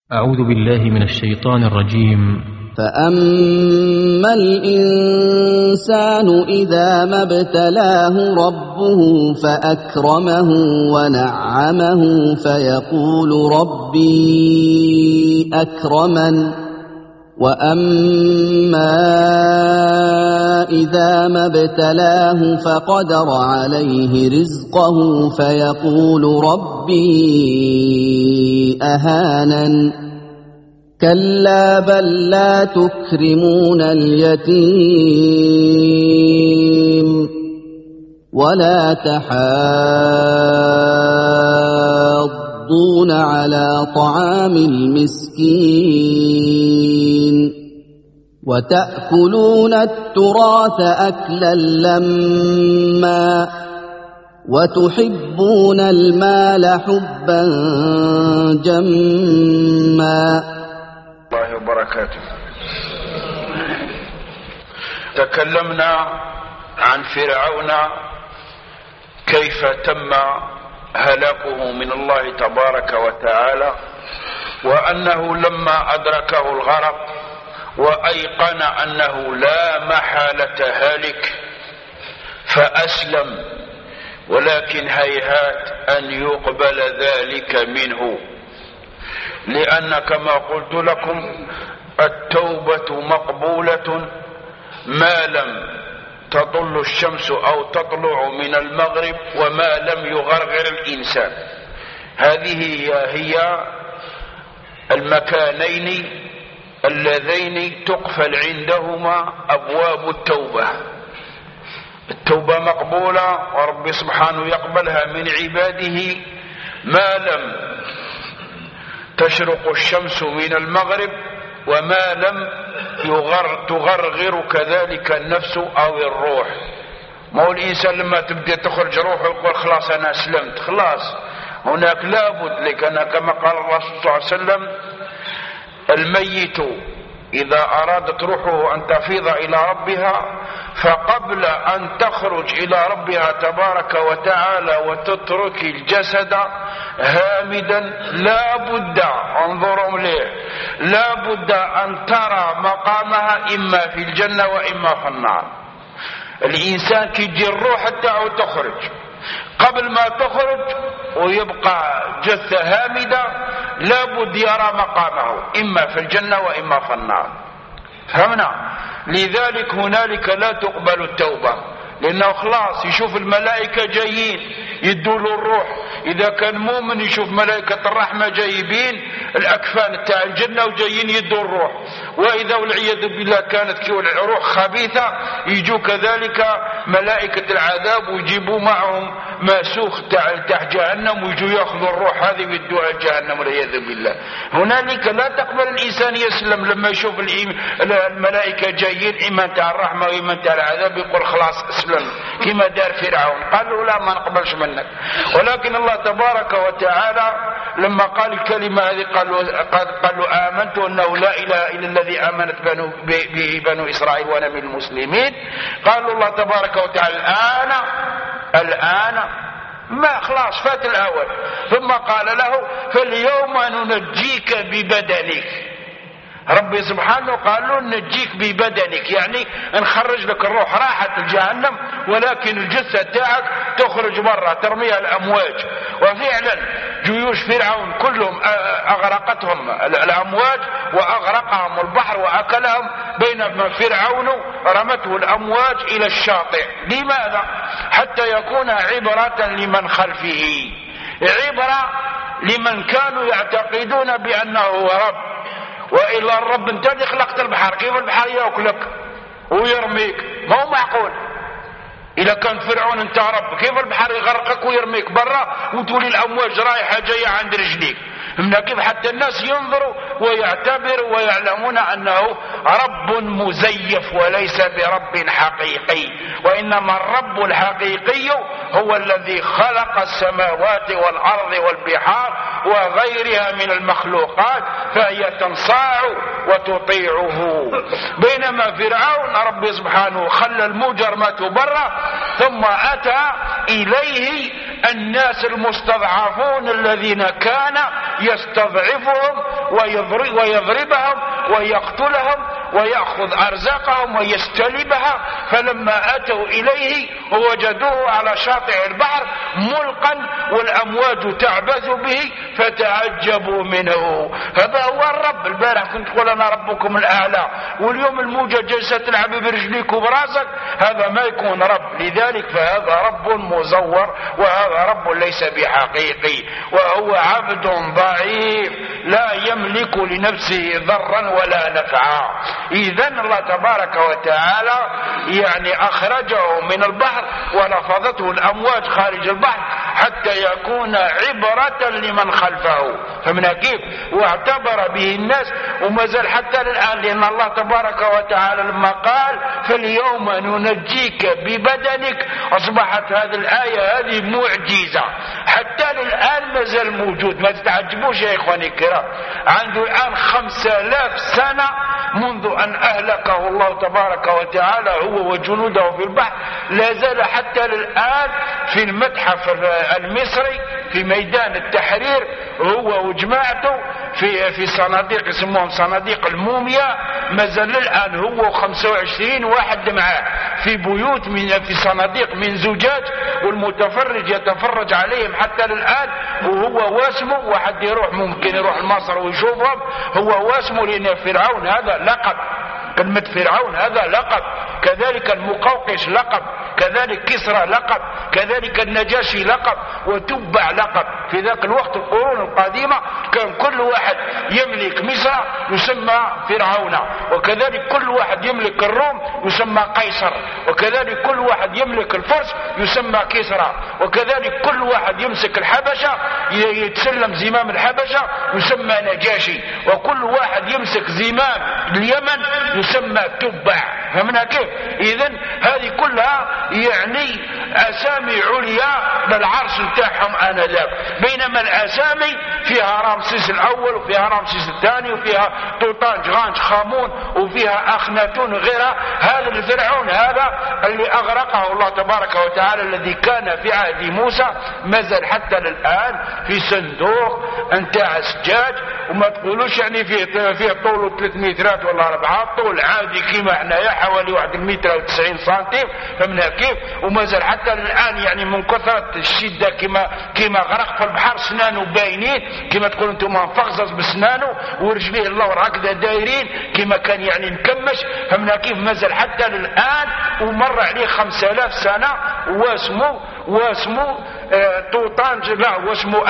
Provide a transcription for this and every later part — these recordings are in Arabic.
أعوذ بالله من الشيطان الرجيم. فأما الإنسان إذا ما ابتلاه ربه فأكرمه ونعمه فيقول ربي أكرمن وأما إذا ما ابتلاه فقدر عليه رزقه فيقول ربي أهانن كلا بل لا تكرمون اليتيم ولا تحاضون على طعام المسكين وتأكلون التراث أكلا لما وتحبون المال حبا جما. الله وبركاته. تكلمنا عن فرعون كيف تم هلاكه من الله تبارك وتعالى، وأنه لما أدركه الغرق وأيقن أنه لا محالة هالك فأسلم، ولكن هيهات أن يقبل ذلك منه، لأن كما قلت لكم التوبة مقبولة ما لم تطل الشمس أو تطلع من المغرب وما لم يغرغر الإنسان. هذه هي المكانين اللذين تقفل عندهما أبواب التوبة. التوبة مقبولة ورب سبحانه يقبلها من عباده ما لم تشرق الشمس من المغرب وما لم تغرغر كذلك النفس أو الروح. ما هو الإنسان لما تبدأ تخرج روحه يقول خلاص أنا أسلمت، خلاص هناك لابد، لكن كما قال الرسول صلى الله عليه وسلم الميت إذا أرادت روحه أن تفيض إلى ربها فقبل أن تخرج إلى ربها تبارك وتعالى وتترك الجسد هامدا لا بد، انظروا ليه، لا بد أن ترى مقامها إما في الجنة وإما في النار. الإنسان كي يجي الروح حتى أو تخرج، قبل ما تخرج ويبقى جثة هامدة لا بد يرى مقامه إما في الجنة وإما في النار. فهمنا؟ لذلك هنالك لا تقبل التوبة، لأنه خلاص يشوف الملائكة جايين يدوا الروح. إذا كان مؤمن يشوف ملائكة الرحمة جايبين الأكفان تاع الجنة وجايين يدوا الروح، وإذا والعياذ بالله كانت روح خبيثة يجوا كذلك ملائكة العذاب ويجيبوا معهم ماسوخ تاع جهنم ويجوا ياخذوا الروح هذه ويدوها جهنم والعياذ بالله. هنالك لا تقبل الإنسان يسلم لما يشوف الملائكة جايين إما تاع الرحمة وإما تاع العذاب يقول خلاص اسلم كما دار فرعون، قالوا لا ما نقبلش منك. ولكن الله تبارك وتعالى لما قال الكلمة هذه قالوا آمنت أنه لا إله إلا الذي آمنت به بنو إسرائيل وأنا من المسلمين. قالوا الله تبارك وتعالى الآن ما خلاص فات الأول، ثم قال له فاليوم ننجيك ببدنك. ربي سبحانه قال له نجيك ببدنك، يعني نخرج لك الروح راحت الجهنم ولكن الجثة تاعك تخرج برا ترميها الأمواج. وفعلا جيوش فرعون كلهم أغرقتهم الأمواج وأغرقهم البحر وأكلهم، بينما فرعون رمته الأمواج إلى الشاطئ. لماذا؟ حتى يكون عبرة لمن خلفه، عبرة لمن كانوا يعتقدون بأنه هو رب. وإلا الرب انت اللي خلقت البحر، كيف البحر يأكلك ويرميك؟ ما هو معقول. إذا كان فرعون انت رب كيف البحر يغرقك ويرميك برا وتولي الأمواج رايحة جاية عند رجليك؟ من كيف حتى الناس ينظروا ويعتبروا ويعلمون أنه رب مزيف وليس برب حقيقي، وإنما الرب الحقيقي هو الذي خلق السماوات والأرض والبحار وغيرها من المخلوقات، فهي تنصاع وتطيعه. بينما فرعون ربي سبحانه خلى المجرمات برا، ثم أتى إليه الناس المستضعفون الذين كان يستضعفهم ويضربهم ويقتلهم ويأخذ أرزاقهم ويستلبها. فلما أتوا إليه وجدوه على شاطئ البحر ملقا والأمواج تعبث به فتعجبوا منه. هذا هو الرب. البارح كنت تقول أنا ربكم الأعلى، واليوم الموجة جالسة تلعب برجليك وبراسك، هذا ما يكون رب. لذلك فهذا رب مزور، وهذا رب ليس بحقيقي، وهو عبد ضعيف لا يملك لنفسه ضرا ولا نفعا. إذن الله تبارك وتعالى يعني أخرجه من البحر ولفظته الأمواج خارج البحر حتى يكون عبرة لمن خلفه. فمن كيف واعتبر به الناس وما زال حتى الآن، لأن الله تبارك وتعالى لما قال فاليوم ننجيك ببدنك أصبحت هذه الآية هذه معجزة حتى الآن ما زال موجود. ما تتعجبوش يا إخواني الكرام، عنده الآن 5000 سنة منذ أن أهلكه الله تبارك وتعالى هو وجنوده في البحر، لا زال حتى الآن في المتحف المصري في ميدان التحرير هو وجماعته في صناديق يسموهم صناديق الموميا، ما زال الآن هو 25 واحد معاه في بيوت في صناديق من زجاج، والمتفرج يتفرج عليهم حتى الآن. وهو واسمه، واحد يروح ممكن يروح مصر ويشوفهم، هو واسمه لأن فرعون هذا لقب، كلمة فرعون هذا لقب، كذلك المقوقس لقب، كذلك كسرى لقب، كذلك النجاشي لقب، وتبع لقب. في ذاك الوقت القرون القديمة كان كل واحد يملك مصر يسمى فرعون، وكذلك كل واحد يملك الروم يسمى قيصر، وكذلك كل واحد يملك الفرس يسمى كسرى، وكذلك كل واحد يمسك الحبشة يتسلم زمام الحبشة يسمى نجاشي، وكل واحد يمسك زمام اليمن يسمى تبع. فمنها كيف؟ إذن هذه كلها يعني أسامي عليا للعرش بتاعهم آنذاك، بينما الأسامي فيها رمسيس الأول وفيها رمسيس الثاني وفيها توطان جغانج خامون وفيها أخناتون وغيرها. هذا الفرعون هذا اللي أغرقه الله تبارك وتعالى الذي كان في عهد موسى ما زال حتى الآن في صندوق نتاع سجاج، وما تقولوش يعني فيه طوله 3 مترات ولا 4 طول عادي كيما حنايا حوالي 1 متر و 90 سنتيم. فمنها كيف؟ وما زال حتى الآن يعني من كثرة الشدة كيما غرق في البحر سنانه باينين كيما تقول انتم مفغزز بسنانه ورجليه اللور هكذا دايرين كيما كان يعني مكمش. فمنها كيف ما زال حتى الآن ومر عليه 5000 سنة واسمه توطان لا واسمه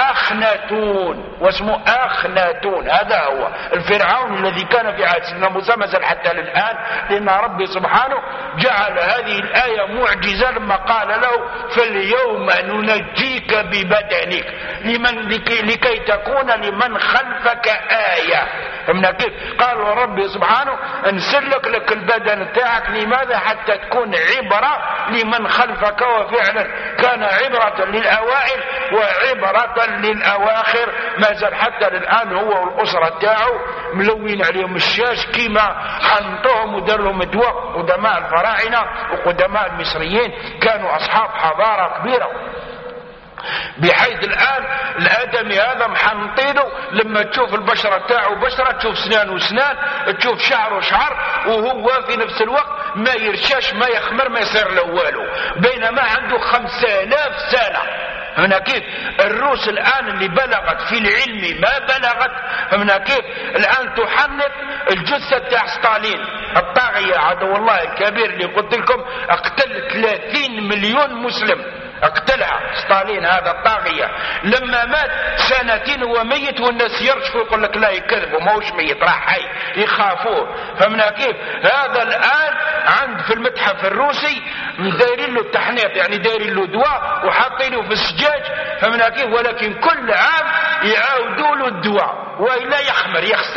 أخناتون. هذا هو الفرعون الذي كان في عهد سيدنا موسى ما زال حتى الآن، لأن ربي سبحانه جعل هذه الآية معجزة لما قال له فاليوم ننجيك ببدنك لكي تكون لمن خلفك آية. فمن كيف؟ قال ربي سبحانه انسلك لك البدن تاعك، لماذا؟ حتى تكون عبرة لمن خلفك، وفعلا كان عبرة للأوائل وعبرة للأواخر. ما زال حتى الآن هو والأسرة تاعه ملوين عليهم الشاش كيما حنطوهم ودار لهم دواء. قدماء الفراعنة وقدماء المصريين كانوا أصحاب حضارة كبيرة، بحيث الآن الآدمي هذا محنطينه لما تشوف البشرة تاعه بشرة، تشوف سنان وسنان، تشوف شعره شعر، وهو في نفس الوقت ما يرشاش ما يخمر ما يصير له والو، بينما عنده 5000 سنة. هنا كيف الروس الآن اللي بلغت في العلم ما بلغت، هنا كيف الآن تحنط الجثة تاع ستالين الطاغية عدو الله الكبير اللي قلت لكم اقتل 30 مليون مسلم، اقتلها ستالين هذا الطاغية. لما مات 2 سنين هو ميت، والناس يرشفوا يقول لك لا يكذبوا ما هوش ميت راح حي، يخافوه. فمنا كيف هذا الآن عند في المتحف الروسي دايرين له التحنيط، يعني دايرين له دواء وحاطينه في السجاج. فمنا كيف ولكن كل عام يعاودوا له الدواء وإلا يخمر يخسر.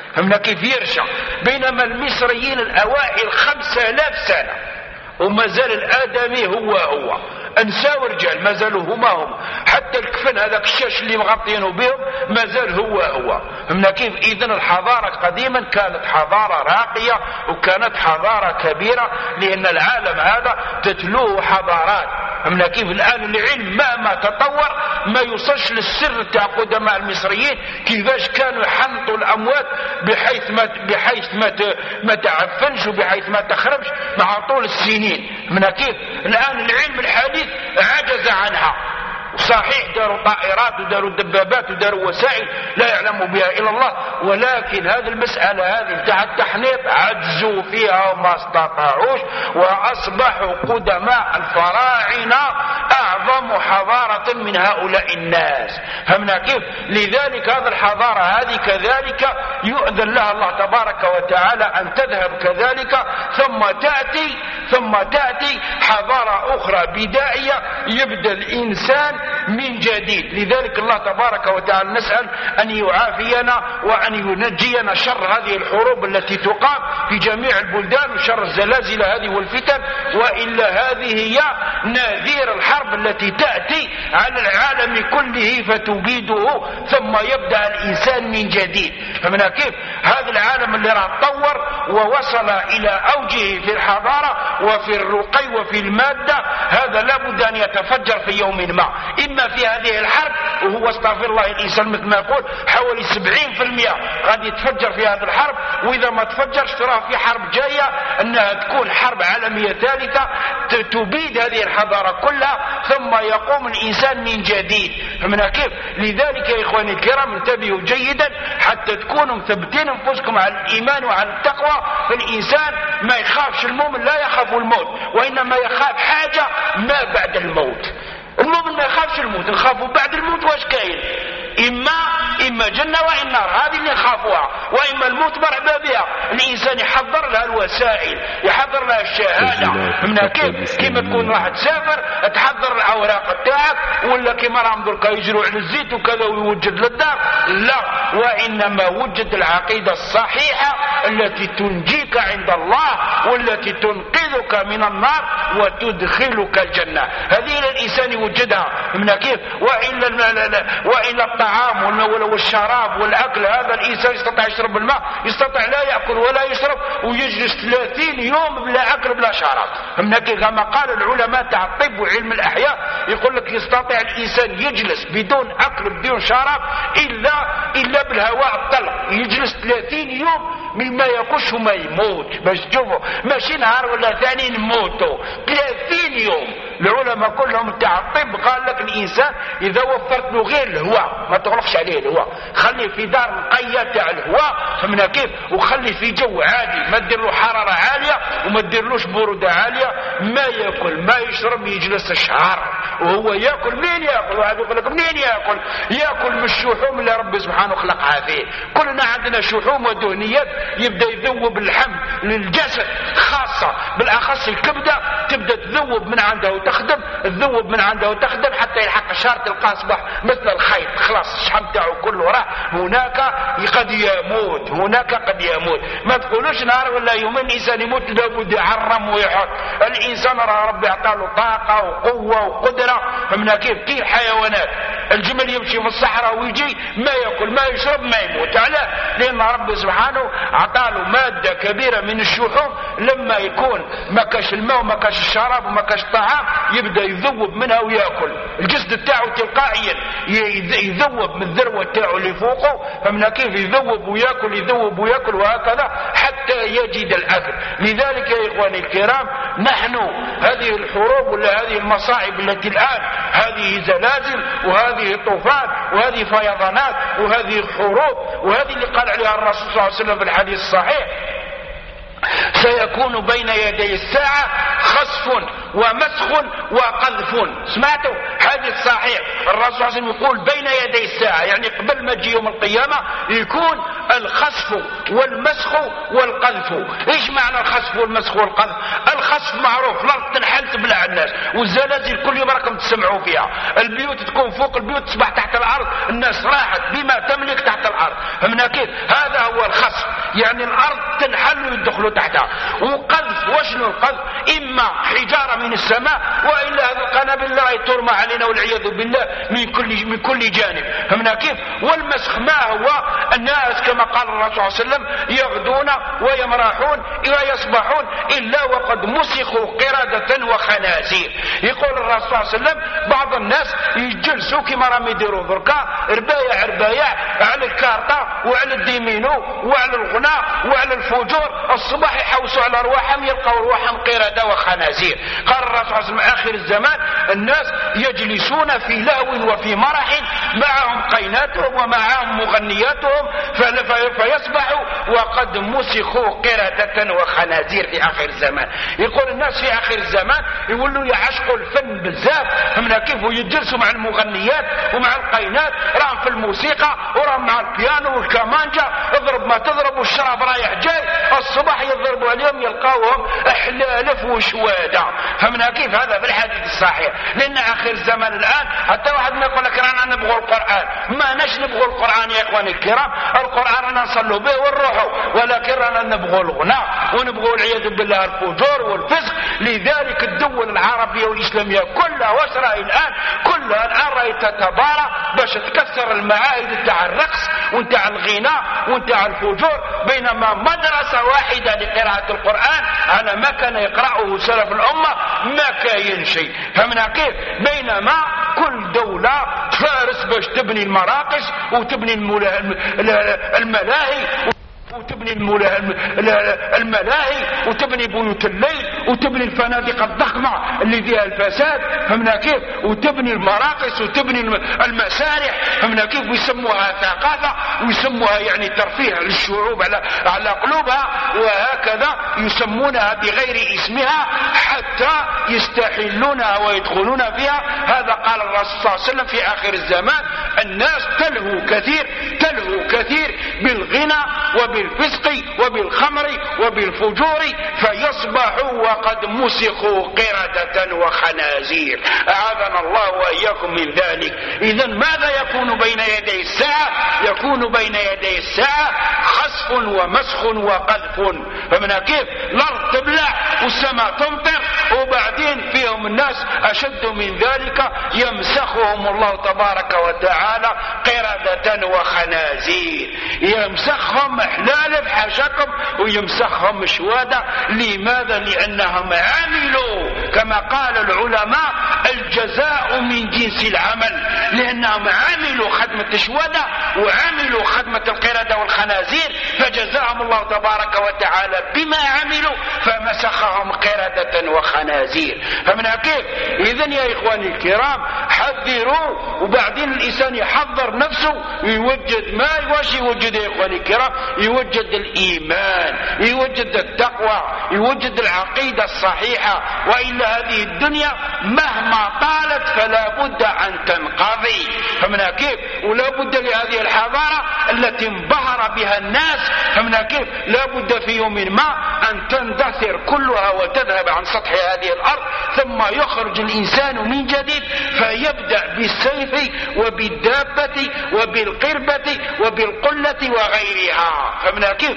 فهمنا كيف يرجع. بينما المصريين الأوائل 5000 سنة وما زال الآدمي هو انساو رجال ما زالوا هم حتى الكفن هذاك الشاش اللي مغطينه بهم ما زال هو فهمنا كيف. إذن الحضارة قديما كانت حضارة راقية وكانت حضارة كبيرة، لأن العالم هذا تتلوه حضارات. فهمنا كيف. الآن العلم مهما تطور ما يوصلش للسر تاع قدماء المصريين كيفاش كانوا يحنطوا الأموات بحيث ما تعفنش وبحيث ما تخربش مع طول السنين. فهمنا كيف. الآن العلم الحديث عجز عنها. صحيح داروا طائرات وداروا دبابات وداروا وسائل لا يعلم بها إلا الله، ولكن هذه المسألة هذه تاع التحنيط عجزوا فيها وما استطاعوش، وأصبحوا قدماء الفراعنة أعظم حضارة من هؤلاء الناس. فهمنا كيف. لذلك هذه الحضارة هذه كذلك يؤذن لها الله تبارك وتعالى أن تذهب كذلك، ثم تأتي حضارة أخرى بدائية يبدأ الإنسان من جديد. لذلك الله تبارك وتعالى نسأل أن يعافينا وأن ينجينا شر هذه الحروب التي تقام في جميع البلدان وشر الزلازل هذه والفتن، وإلا هذه هي نذير الحرب التي تأتي على العالم كله فتبيده، ثم يبدأ الإنسان من جديد. فمن كيف هذا العالم اللي راه تطور ووصل إلى أوجه في الحضارة وفي الرقي وفي المادة، هذا لابد أن يتفجر في يوم ما، إما في هذه الحرب وهو استغفر الله الإنسان مثل ما يقول حوالي 70% قد يتفجر في هذه الحرب، وإذا ما تفجرش تراه في حرب جاية أنها تكون حرب عالمية ثالثة تبيد هذه الحضارة كلها، ثم يقوم الإنسان من جديد. فمن كيف. لذلك يا إخواني الكرام انتبهوا جيدا حتى تكونوا مثبتين أنفسكم على الإيمان وعلى التقوى. فالإنسان ما يخافش المؤمن لا يخاف الموت، وإنما يخاف حاجة ما بعد الموت. المؤمن ما يخافش الموت، نخافوا بعد الموت واش كاين، إما جنة وإما نار، هذه اللي نخافوها، وإما الموت مرعبة بها. الإنسان يحضر لها الوسائل، يحضر لها الشهادة. من كيما تكون راح تسافر تحضر الأوراق تاعك، ولا كيما راهم دركا يجروا على الزيت وكذا ويوجد للدار، لا، وإنما وجد العقيدة الصحيحة التي تنجيك عند الله والتي تنقذك من النار وتدخلك الجنة. هذه الإنسان يوجدها. من كيف. وإلا الطعام والشراب والأكل، هذا الإنسان يستطيع يشرب الماء، يستطيع لا يأكل ولا يشرب ويجلس 30 يوم بلا أكل بلا شراب. من كيف. كما قال العلماء تاع الطب وعلم الأحياء يقول لك يستطيع الإنسان يجلس بدون أكل بدون شراب إلا بالهواء الطلق، يجلس 30 يوم من ما ياكلش وما يموت. باش تشوفوا ماشي نهار ولا ثاني نموتوا 30 يوم. العلماء كلهم تاع الطب قال لك الإنسان إذا وفرت له غير الهواء ما تغلقش عليه الهواء، خليه في دار نقية تاع الهواء. فمن كيف. وخليه في جو عادي، ما تدير له حرارة عالية وما تديرلوش برودة عالية، ما ياكل ما يشرب، يجلس شهر وهو ياكل. منين ياكل؟ واحد يقول لك منين ياكل؟ ياكل من الشحوم اللي ربي سبحانه خلقها فيه. كلنا عندنا شحوم ودهنيات يبدا يذوب اللحم للجسد، خاصة بالاخص الكبدة تبدا تذوب من عندها وتخدم، تذوب من عندها وتخدم حتى يلحق الشهر تلقاه اصبح مثل الخيط، خلاص الشحم تاعو كله راح. هناك قد يموت. ما تقولوش نهار ولا يومين الانسان يموت لابد يعرم ويحط. الانسان راه ربي اعطاه طاقه وقوه وقدره. فمن كيف الحيوانات الجمل يمشي في الصحراء ويجي ما ياكل ما يشرب ما يموت. علاه؟ لان ربي سبحانه عطاله ماده كبيره من الشحوم، لما يكون ما كاش الماء وما كاش الشراب وما كاش الطعام يبدا يذوب منها وياكل. الجسد تاعو تلقائيا يذوب من الذروه تاعو اللي فوقه. فمن كيف يذوب وياكل وهكذا حتى يجد الاكل. لذلك يا اخواني الكرام نحن هذه الحروب ولا هذه المصائب التي الان هذه زلازل وهذه طوفان وهذه فيضانات وهذه حروب وهذه اللي قال عليها الرسول صلى الله عليه وسلم في الحديث الصحيح سيكون بين يدي الساعة خسف ومسخ وقذف. سمعتوا؟ حديث صحيح الرسول صلى الله عليه وسلم يقول بين يدي الساعة، يعني قبل ما تجي يوم القيامة يكون الخسف والمسخ والقذف. ايش معنى الخسف والمسخ والقذف؟ الخصف معروف، الارض تنحل تبلع الناس، والزلازل كل يوم راكم تسمعوا فيها، البيوت تكون فوق البيوت تصبح تحت الارض، الناس راحت بما تملك تحت الارض. فمن كيف هذا هو الخصف، يعني الارض تنحل ويدخلوا تحتها. وقذف، وشنو القذف؟ اما حجاره من السماء، والا هذه القنابل اللي ترمى علينا والعياذ بالله من كل جانب. فمن كيف؟ والمسخ ما هو؟ الناس كما قال الرسول صلى الله عليه وسلم يغدون ويمرحون ويصبحون الا وقد مسخوا قردة وخنازير. يقول الرسول صلى الله عليه وسلم بعض الناس يجلسوا كما راهم يديروا بركا ربايع على الكارطة وعلى الديمينو وعلى الغناء وعلى الفجور، الصباح يحوسوا على ارواحهم يلقوا ارواحهم قردة وخنازير. قال الرسول صلى الله عليه وسلم اخر الزمان الناس يجلسون في لهو وفي مرح، معهم قيناتهم ومعهم مغنياتهم، فيصبحوا وقد مسخوا قردة وخنازير في اخر الزمان. يقول الناس في اخر الزمان يقولوا يعشقوا الفن بزاف، فمن كيف يجلسوا مع المغنيات ومع القينات، راهم في الموسيقى وراهم مع البيانو والكمانجا، اضرب ما تضرب والشراب رايح جاي، الصباح يضربوا عليهم يلقاوهم احلالف وشواده. فمن كيف هذا في الحديث الصحيح، لان اخر الزمان الان حتى واحد ما يقول لك رانا نبغوا القران، ما نش نبغوا القران يا اخواني الكرام، القران رانا نصلوا به ونروحوا، ولكن رانا نبغوا الغناء ونبغوا العياذ بالله الفجور والفسق. لذلك الدول العربيه والاسلاميه كلها واسرائيل الان كلها الان راهي تتبارى باش تكسر المعاهد تاع الرقص ونتاع الغناء ونتاع الفجور، بينما مدرسه واحده لقراءه القران على ما كان يقرأه سلف الامه ما كاين شيء. فمن كيف؟ بينما كل دولة تفارس باش تبني المراقص وتبني الملاهي وتبني الملاهي وتبني بيوت الليل وتبني الفنادق الضخمة اللي فيها الفساد. فمن كيف؟ وتبني المراقص وتبني المسارح. فمن كيف؟ ويسموها ثقافة ويسموها يعني ترفيه للشعوب على قلوبها، وهكذا يسمونها بغير اسمها حتى يستحلونها ويدخلون فيها. هذا قال الرسول صلى الله عليه وسلم في آخر الزمان الناس تلهو كثير بالغنى وبالفسق وبالخمر وبالفجور، فيصبحوا وقد مسخوا قردة وخنازير. أعاذنا الله وإياكم من ذلك. إذن ماذا يكون بين يدي الساعة؟ يكون بين يدي الساعة خسف ومسخ وقذف. فمن كيف؟ الأرض تبلع والسماء تمطر، وبعدين فيهم الناس أشد من ذلك يمسخهم الله تبارك وتعالى قردة وخنازير، يمسخهم حلال بحاشاكم ويمسخهم شوادة. لماذا؟ لأنهم عملوا كما قال العلماء الجزاء من جنس العمل، لأنهم عملوا خدمة شوادة وعملوا خدمة القردة والخنازير، فجزاهم الله تبارك وتعالى بما عملوا فمسخهم قردة وخنازير. فمن كيف؟ إذن يا إخواني الكرام حذروا، وبعدين الإنسان يحضر نفسه يوجد ما يوجد يا إخواني الكرام، يوجد الإيمان، يوجد التقوى، يوجد العقيدة الصحيحة، وإلا هذه الدنيا مهما طالت فلا بد أن تنقضي. فمن كيف؟ ولا بد لهذه الحضارة التي انبهر بها الناس، فمن كيف؟ لا بد في يوم ما أن تندثر كلها وتذهب عن سطح هذه الأرض، ثم يخرج الإنسان من جديد فيبدأ بالسيف وبالدابة وبالقربة وبالقلة وغيرها. فمن كيف؟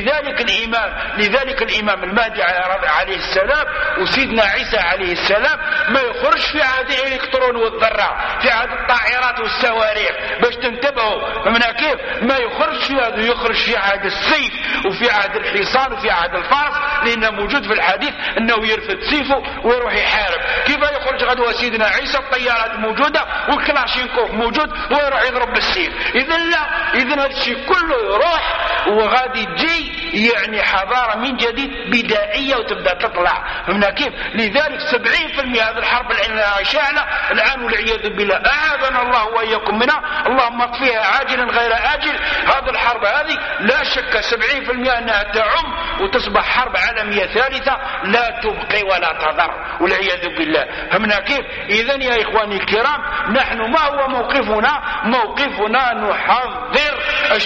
لذلك الإمام المهدي عليه السلام وسيدنا عيسى عليه السلام ما يخرج في عهد الإلكترون والذرة، في عهد الطائرات والصواريخ باش تنتبهوا. فمن كيف؟ ما يخرج في هذا، يخرج في عهد السيف وفي عهد الحصان وفي عهد الفرس، لأنه موجود في الحديث أنه يرفد سيفه ويروح يحارب. كيف يخرج غدوة سيدنا عيسى؟ الطيارات موجودة والكلاشينكوف موجود ويروح يضرب بالسيف. إذن هذا الشيء كله يروح وغادي تجي يعني حضارة من جديد بدائية وتبدأ تطلع. فمن كيف؟ لذلك 70% هذه الحرب العالمية شاعلة الآن والعياذ بالله، أعاذنا الله وإياكم منها، اللهم اطفيها عاجلا غير آجل. هذه الحرب هذه لا شك 70% أنها تعم وتصبح حرب عالمية ثالثة لا تبقي ولا تضر والعياذ بالله. فمن كيف؟ إذن يا إخواني الكرام نحن ما هو موقفنا نحضر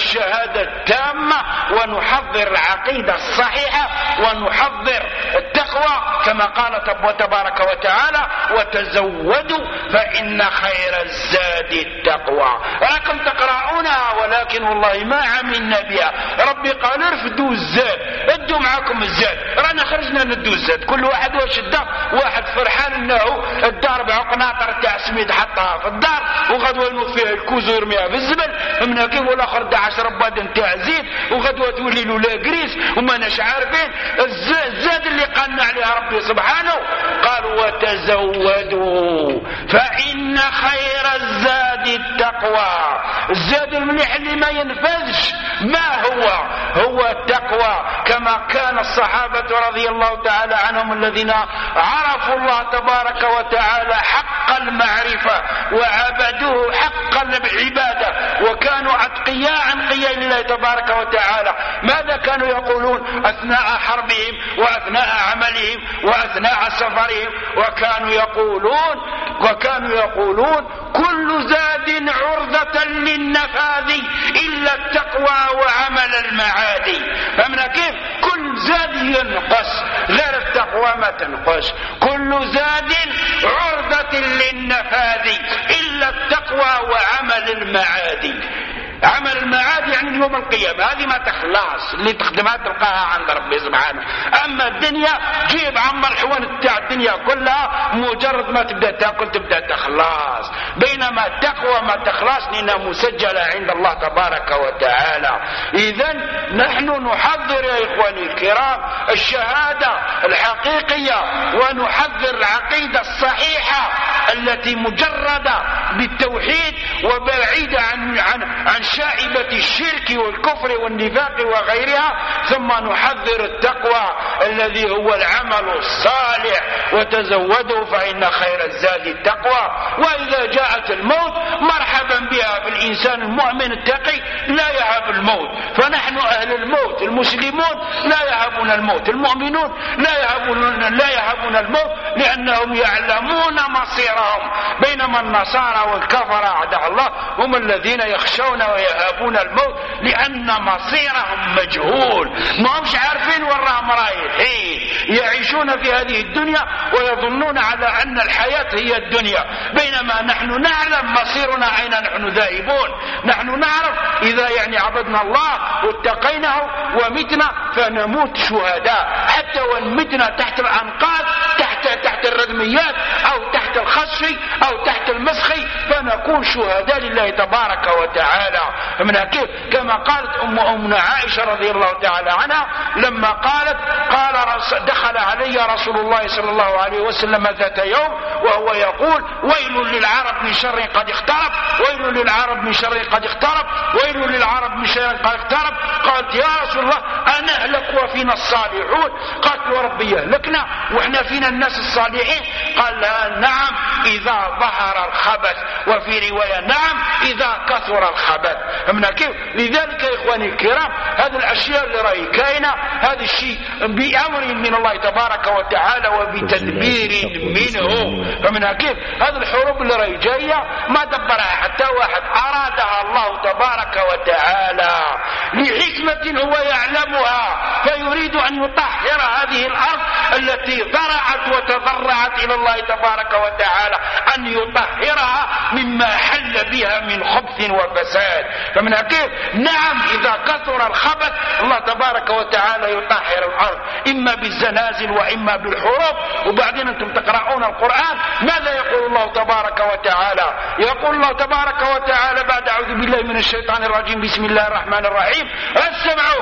الشهادة التامة ونحضر العقيدة الصحيحة ونحضر التقوى التقوى كما قال تبارك وتعالى وتزودوا فإن خير الزاد التقوى. راكم تقرؤونها ولكن والله ما عملنا بها. ربي قال ارفدوا الزاد، ادوا معكم الزاد، رانا خرجنا ندوا الزاد. كل واحد واش دا، واحد فرحان انه الدار بعقناطر تاع سميد حطها في الدار وغدوه ينوض فيها الكوز ويرميها في الزبل من هكا، والاخر دا 10 بادن تاع زيت وغدوه تولي له لا كريس وما ناش عارفين. الزاد اللي قالنا عليها ربي سبحانه قال وتزودوا فإن خير الزاد التقوى. الزاد المليح اللي ما ينفذش ما هو التقوى، كما كان الصحابة رضي الله تعالى عنهم الذين عرفوا الله تبارك وتعالى حق المعرفة وعبدوه حق العبادة وكانوا أتقياء عن قيام الله تبارك وتعالى. ماذا كانوا يقولون أثناء حربهم وأثناء عملهم وأثناء سفرهم؟ وكانوا يقولون كل زاد عرضة للنفاذ إلا التقوى وعمل المعادي. فمن كيف كل زاد ينقص غير التقوى ما تنقص. كل زاد عرضة للنفاذ إلا التقوى وعمل المعادي. عمل المعاد يعني يوم القيامة، هذه ما تخلص، اللي تخدمها تلقاها عند ربي سبحانه. أما الدنيا جيب عمر الحوان تاع الدنيا كلها مجرد ما تبدأ تأكل تبدأ تخلص، بينما التقوى ما تخلص لأنها مسجلة عند الله تبارك وتعالى. إذن نحن نحضر يا إخواني الكرام الشهادة الحقيقية ونحضر العقيدة الصحيحة التي مجردة بالتوحيد وبعيدة عن شائبة الشرك والكفر والنفاق وغيرها، ثم نحذر التقوى الذي هو العمل الصالح. وتزودوا فإن خير الزاد التقوى. وإذا جاءت الموت مرحبا بها في الإنسان المؤمن التقي لا يهب الموت، فنحن أهل الموت المسلمون لا يهبون الموت، المؤمنون لا يهبون الموت لأنهم يعلمون مصيرهم، بينما النصارى والكفر أعداء الله هم الذين يخشون ويهابون الموت لأن مصيرهم مجهول، ما همش عارفين وراهم رايحين، يعيشون في هذه الدنيا ويظنون على أن الحياة هي الدنيا، بينما نحن نعلم مصيرنا أين نحن ذاهبون. نحن نعرف إذا يعني عبدنا الله واتقيناه ومتنا فنموت شهداء، حتى وان متنا تحت الأنقاض تحت الردميات أو تحت الخصف أو تحت المسخ فنكون شهداء لله تبارك وتعالى. من كيف كما قالت أمنا عائشة رضي الله تعالى عنها لما قالت دخل علي رسول الله صلى الله عليه وسلم ذات يوم وهو يقول ويل للعرب من شر قد اقترب، ويل للعرب من شر قد اقترب، ويل للعرب من شر قد اقترب. قالت يا رسول الله أنا أهلك وفينا الصالحون؟ قالت له ربي يهلكنا وإحنا فينا الناس الصالحين؟ قال نعم إذا ظهر الخبث، وفي رواية نعم إذا كثر الخبث. من كيف؟ لذلك يا إخواني الكرام هذه الأشياء اللي راهي كاينة هذا الشيء بأمر من الله تبارك وتعالى وبتدبير منه. فمن كيف هذه الحروب اللي راهي جاية ما دبرها حتى واحد، أرادها الله تبارك وتعالى لحكمة هو يعلمها، فيريد أن يطهر هذه الأرض التي ضرعت وتضرعت إلى الله تبارك وتعالى، أن يطهرها مما حل بها من خبث وفساد. فمن كيف نعم إذا كثر الخبث الله تبارك وتعالى يطهر الأرض إما بالزلازل وإما بالحروب. وبعدين أنتم تقرؤون القرآن ماذا يقول الله تبارك وتعالى؟ يقول الله تبارك وتعالى بعد أعوذ بالله من الشيطان الرجيم بسم الله الرحمن الرحيم اسمعوا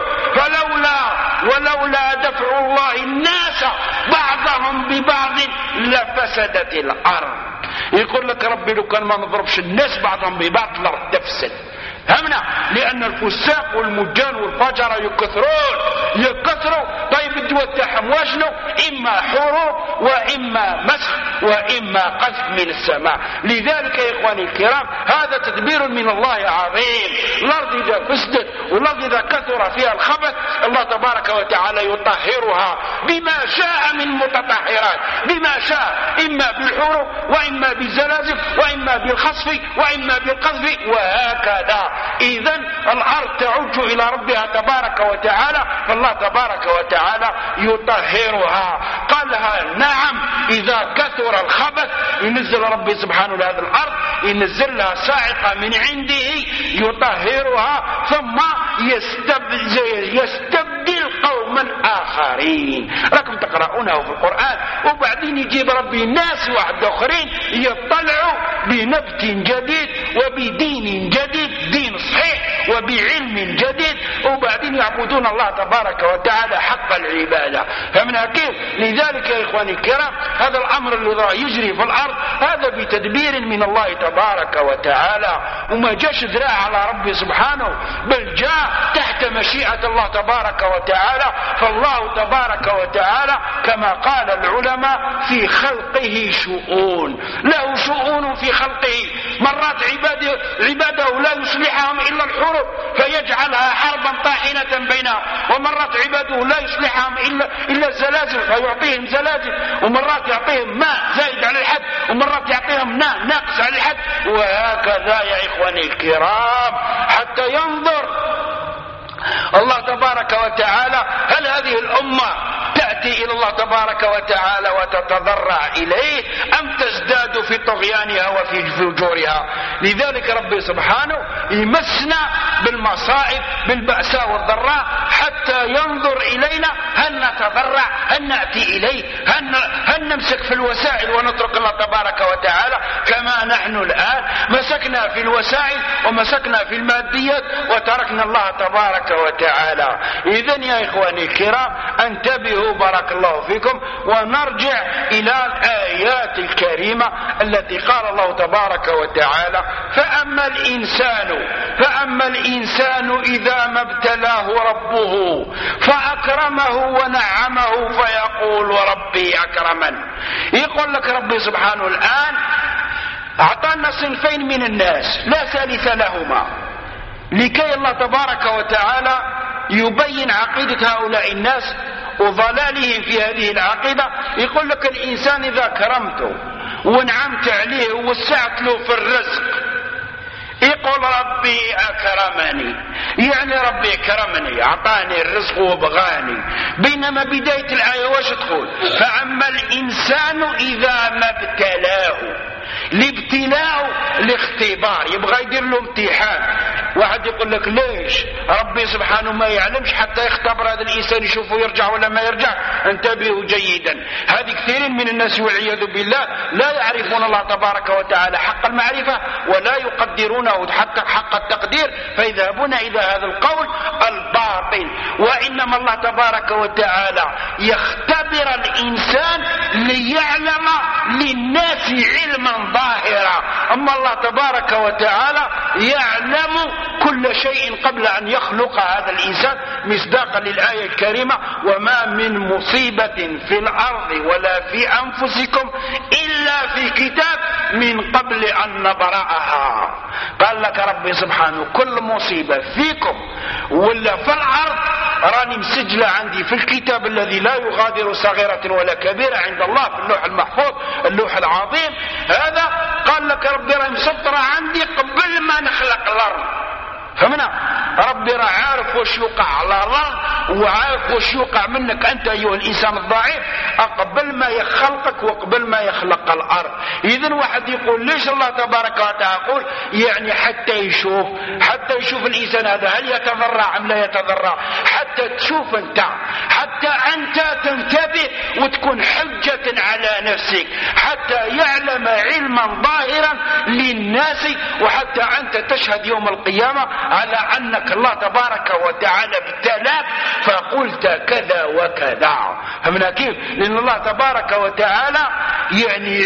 ولولا دفع الله الناس بعضهم ببعض لفسدت الأرض. يقول لك ربي لو كان ما نضربش الناس بعضهم ببعض الأرض تفسد. همنا لأن الفساق والمجان والفجر يكثروا. طيب الدول تاعهم واشنو؟ إما حروب وإما مسخ وإما قذف من السماء. لذلك يا إخواني الكرام هذا تدبير من الله عظيم. الأرض إذا فسدت والأرض إذا كثر فيها الخبث الله تبارك وتعالى يطهرها بما شاء من متطهرات، بما شاء إما بالحروب وإما بالزلازل وإما بالخصف وإما بالقذف وهكذا. إذن الأرض تعج إلى ربها تبارك وتعالى، فالله الله تبارك وتعالى يطهرها. قالها نعم إذا كثر الخبث ينزل ربي سبحانه لهذه الأرض، ينزل لها صاعقة من عنده يطهرها، ثم يستبدل قوما آخرين. راكم تقرؤونه في القرآن، وبعدين يجيب ربي ناس واحد آخرين يطلعوا بنبت جديد وبدين جديد، دين صحيح وبعلم جديد، وبعدين يعبدون الله تبارك وتعالى حق العبادة. فمن كيف؟ لذلك يا إخواني الكرام هذا الأمر الذي يجري في الأرض هذا بتدبير من الله تبارك وتعالى، وما جاش ذراع على ربي سبحانه، بل جاء تحت مشيئة الله تبارك وتعالى. فالله تبارك وتعالى كما قال العلماء في خلقه شؤون، له شؤون في خلقه. مرات عباده لا يصلحهم إلا الحروب فيجعلها حربا طاحنة بينهم، ومرات عباده لا يصلحهم إلا الزلازل فيعطيهم زلازل، ومرات يعطيهم ماء زائد على الحد، ومرات يعطيهم ماء ناقص على الحد، وهكذا يا إخواني الكرام حتى ينظر الله تبارك وتعالى هل هذه الأمة تأتي إلى الله تبارك وتعالى وتتضرع إليه أم تزداد في طغيانها وفي فجورها. لذلك ربي سبحانه يمسنا بالمصائب بالبأساء والضراء حتى ينظر إلينا هل نتضرع، هل نأتي إليه، هل نمسك في الوسائل ونترك الله تبارك وتعالى كما نحن الآن مسكنا في الوسائل ومسكنا في الماديات وتركنا الله تبارك وتعالى. إذن يا إخواني الكرام انتبهوا بارك الله فيكم، ونرجع إلى الآيات الكريمة التي قال الله تبارك وتعالى فأما الإنسان إذا ما ابتلاه ربه فأكرمه ونعمه فيقول ربي أكرمن. يقول لك ربي سبحانه الآن أعطانا صنفين من الناس لا ثالث لهما، لكي الله تبارك وتعالى يبين عقيدة هؤلاء الناس وضلالهم في هذه العقيدة. يقول لك الإنسان إذا كرمته ونعمت عليه ووسعت له في الرزق يقول ربي أكرمني، يعني ربي كرمني أعطاني الرزق وبغاني. بينما بداية الآية واش تقول؟ فأما الإنسان إذا ما ابتلاه. الابتلاء الاختبار، يبغى يدير له امتحان. واحد يقول لك ليش ربي سبحانه ما يعلمش حتى يختبر هذا الإنسان يشوفه يرجع ولا ما يرجع؟ انتبهوا جيدا، هذه كثير من الناس والعياذ بالله لا يعرفون الله تبارك وتعالى حق المعرفة ولا يقدرونه حق التقدير، فيذهبون إلى هذا القول الباطل. وإنما الله تبارك وتعالى يختبر الإنسان ليعلم للناس علما ظاهرا، أما الله تبارك وتعالى يعلم كل شيء قبل أن يخلق هذا الإنسان، مصداقا للآية الكريمة وما من مصيبة في الأرض ولا في أنفسكم إلا في كتاب من قبل أن نبرأها. قال لك ربي سبحانه كل مصيبة فيكم ولا في الأرض راني مسجلة عندي في الكتاب الذي لا يغادر صغيرة ولا كبيرة عند الله في اللوح المحفوظ اللوح العظيم. هذا قال لك ربي راني مسطرة عندي قبل ما نخلق الأرض. فمنا ربي راه عارف واش يوقع على الارض وعارف واش يوقع منك انت ايها الانسان الضعيف قبل ما يخلقك وقبل ما يخلق الارض. اذن واحد يقول ليش الله تبارك وتعالى يقول يعني حتى يشوف الانسان هذا هل يتضرع ام لا يتضرع، حتى تشوف انت، حتى انت تنتبه وتكون حجة على نفسك، حتى يعلم علما ظاهرا للناس، وحتى انت تشهد يوم القيامة على أنك الله تبارك وتعالى ابتلاك فقلت كذا وكذا. فمن كيف؟ لأن الله تبارك وتعالى يعني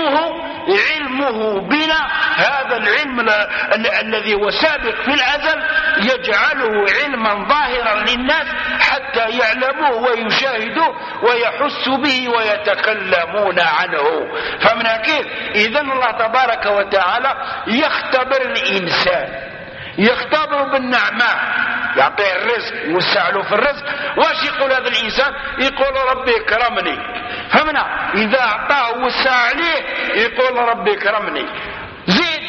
علمه بنا، هذا العلم الذي هو سابق في الأزل يجعله علما ظاهرا للناس حتى يعلموه ويشاهدوه ويحسوا به ويتكلمون عنه. فمن كيف؟ إذن الله تبارك وتعالى يختبر الإنسان، يختبر بالنعمة، يعطيه الرزق، يوسع له في الرزق. واش يقول هذا الإنسان؟ يقول ربي كرمني. فمنا إذا أعطاه وسع عليه يقول ربي كرمني. زيد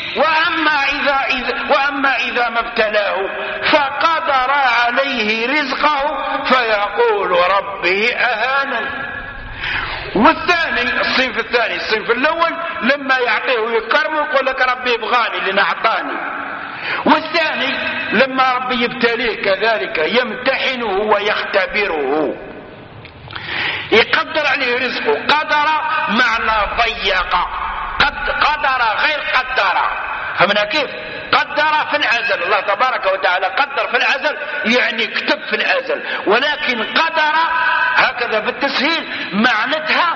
وأما إذا ما ابتلاه فقدر عليه رزقه يقول ربي أهانن. والثاني الصنف الثاني، الصنف الأول لما يعطيه ويكرمه يقول لك ربي يبغاني لأن أعطاني. والثاني لما ربي يبتليه كذلك يمتحنه ويختبره، يقدر عليه رزقه. قدر معنى ضيق، قدر غير قدر. فمن كيف قدر في الأزل، الله تبارك وتعالى قدر في الأزل يعني كتب في الأزل، ولكن قدر هكذا بالتسهيل معنتها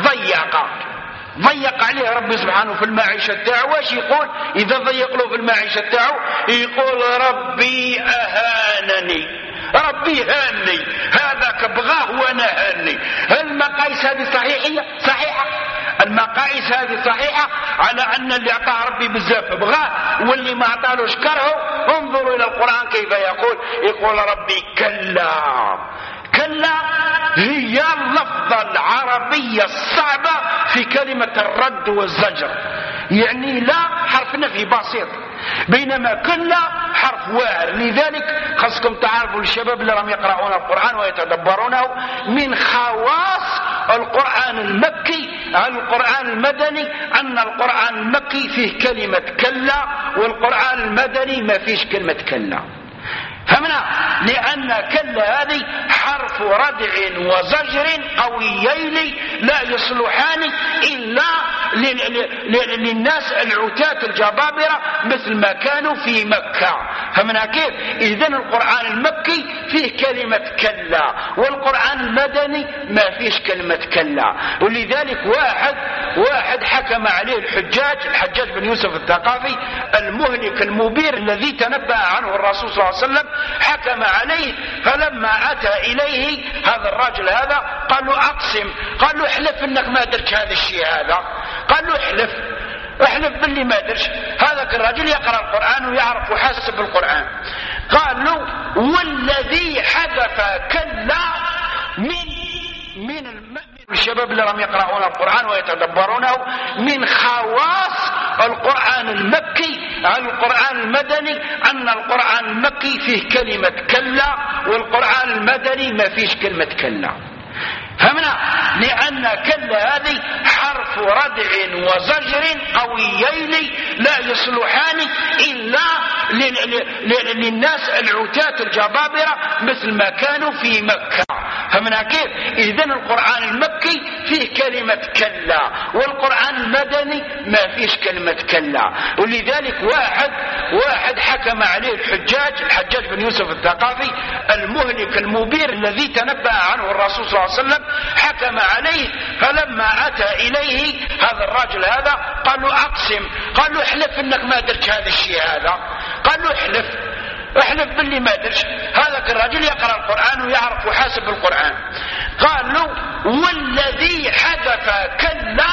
ضيق عليه ربي سبحانه في المعيشة تاعه. واش يقول إذا ضيق له في المعيشة تاعه؟ يقول ربي أهانني، ربي هاني، هذاك بغاه وانا هاني. المقاييس هذه صحيحة. المقاييس هذه صحيحة على أن اللي أعطاه ربي بزاف بغاه واللي ما أعطالوش كرهه. انظروا إلى القرآن كيف يقول ربي كلا. كلا هي اللفظة العربية الصعبة في كلمة الرد والزجر، يعني لا حرف نفي بسيط، بينما كلا حرف واعر. لذلك خاصكم تعرفوا الشباب اللي راهم يقرؤون القرآن ويتدبرونه من خواص القرآن المكي عن القرآن المدني أن القرآن المكي فيه كلمة كلا والقرآن المدني ما فيش كلمة كلا. فمنا لأن كلا هذه حرف ردع وزجر قويين لا يصلحان إلا للناس العتاة الجبابرة مثل ما كانوا في مكة. فمنا كيف إذن القرآن المكي فيه كلمة كلا والقرآن المدني ما فيش كلمة كلا. ولذلك واحد حكم عليه الحجاج بن يوسف الثقافي المهلك المبير الذي تنبأ عنه الرسول صلى الله عليه وسلم، حكم عليه. فلما أتى إليه هذا الرجل هذا قال له أقسم، قال له احلف انك ما درت هذا الشيء هذا، قال له احلف باللي ما درش. هذاك الرجل يقرأ القرآن ويعرف وحاسب القرآن. قال له والذي حدث كلا من الشباب اللي راهم يقرؤون القرآن ويتدبرونه من خواص القرآن المكي عن القرآن المدني أن القرآن المكي فيه كلمة كلا والقرآن المدني ما فيش كلمة كلا. فمنا لأن كلا هذه حرف ردع وزجر قويين لا يصلحان إلا للناس العتاة الجبابرة مثل ما كانوا في مكة. فمنا كيف إذن القرآن المكي فيه كلمة كلا والقرآن المدني ما فيش كلمة كلا. ولذلك واحد حكم عليه الحجاج بن يوسف الثقافي المهلك المبير الذي تنبأ عنه الرسول صلى الله عليه وسلم، حكم عليه. فلما أتى إليه هذا الرجل هذا قال له أقسم، قال له احلف انك ما درت هذا الشيء هذا، قال له احلف باللي ما درش. هذاك الرجل يقرأ القرآن ويعرف وحاسب القرآن. قال له والذي حدث كلا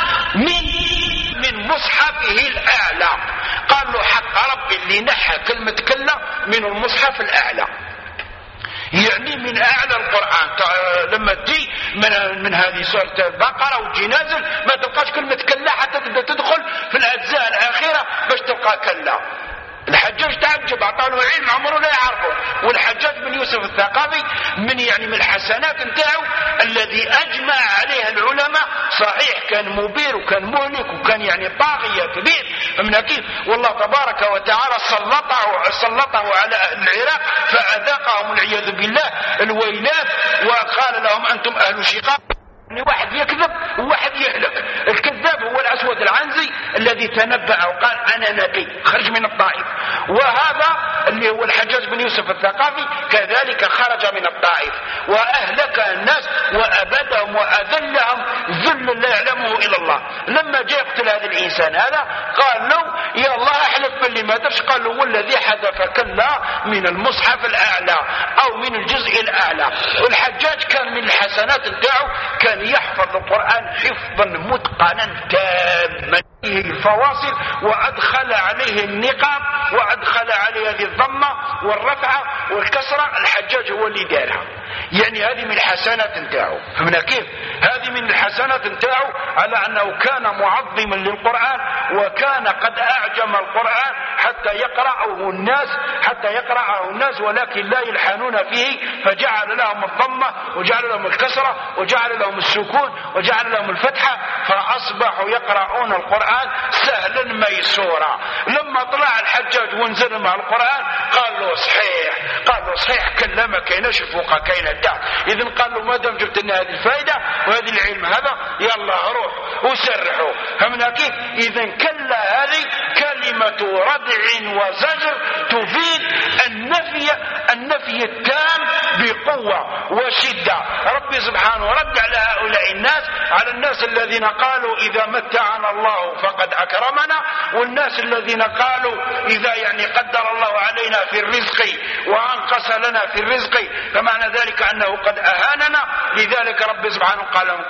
من مصحفه الأعلى. قال له حق ربي اللي نحى كلمة كلا من المصحف الأعلى، يعني من أعلى القرآن. لما تجي من هذه سورة البقرة وتجي نازل ما تلقاش كلمة كلا حتى تبدأ تدخل في الأجزاء الأخيرة باش تلقى كلا. الحجاج تعجب، اعطاه علم عمره لا يعرفه. والحجاج بن يوسف الثقافي من الحسنات نتاعو الذي اجمع عليها العلماء، صحيح كان مبير وكان مهلك وكان طاغية كبير من كيف، والله تبارك وتعالى سلطه على اهل العراق فاذاقهم والعياذ بالله الويلات وقال لهم انتم اهل شقاق. واحد يكذب وواحد يهلك. الكذاب هو الأسود العنزي الذي تنبأ وقال أنا نبي خرج من الطائف، وهذا اللي هو الحجاج بن يوسف الثقافي كذلك خرج من الطائف وأهلك الناس وأبدهم وأذلهم ذل لا يعلمه إلا الله. لما جاء يقتل هذا الإنسان هذا قال له يا الله أحلف باللي ما درش. قال له والذي حدث كلا من المصحف الأعلى أو من الجزء الأعلى. والحجاج كان من الحسنات بتاعه كان يحفظ القرآن حفظا متقنا تاما. الفواصل وأدخل عليه النقاب وأدخل عليه هذه الضمة والرفعة والكسرة. الحجاج هو اللي دارها، يعني هذه من الحسنات نتاعو. فهمنا كيف؟ هذه من الحسنات نتاعو على أنه كان معظما للقرآن وكان قد أعجم القرآن حتى يقرأه الناس ولكن لا يلحنون فيه، فجعل لهم الضمة وجعل لهم الكسرة وجعل لهم السكون وجعل لهم الفتحة، فأصبحوا يقرؤون القرآن سهلا ميسورا. لما طلع الحجاج ونزل مع القرآن قال له صحيح كلا كايناش فوق كاين تحت. إذن قال له ما دام جبت لنا هذه الفائدة وهذه العلم هذا يلا روح وسرحوا. فهمنا كيف؟ إذن كلا هذه كلمة ردع وزجر تفيد النفي التام بقوة وشدة. ربي سبحانه رد على هؤلاء الناس، على الناس الذين قالوا إذا متعنا الله فقد أكرمنا، والناس الذين قالوا إذا يعني قدر الله علينا في الرزق وأنقص لنا في الرزق فمعنى ذلك أنه قد أهاننا. لذلك ربي سبحانه قال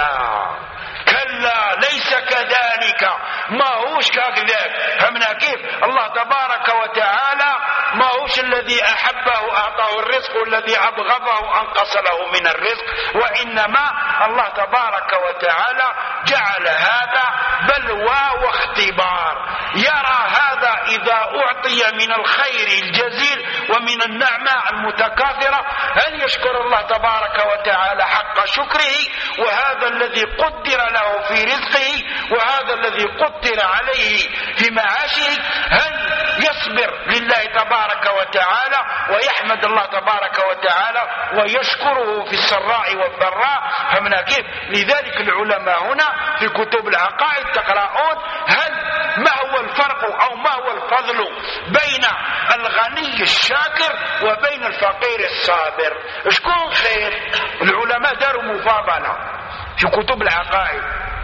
كلا ليس كذلك، ما هوش كذلك. فهمنا كيف؟ الله تبارك وتعالى ما هوش الذي أحبه أعطاه الرزق والذي أبغضه أنقص له من الرزق، وإنما الله تبارك وتعالى جعل هذا بلوى واختبار. يرى هذا إذا أعطي من الخير الجزيل ومن النعمة المتكاثرة هل يشكر الله تبارك وتعالى حق شكره، وهذا الذي قدر له في رزقه وهذا الذي قدر عليه في معاشه هل يصبر لله تبارك وتعالى ويحمد الله تبارك وتعالى ويشكره في السراء والضراء. فمن كيف؟ لذلك العلماء هنا في كتب العقائد تقرؤون ما هو الفرق أو ما هو الفضل بين الغني الشاكر وبين الفقير الصابر. شكون خير؟ العلماء داروا مفاضلة في كتب العقائد.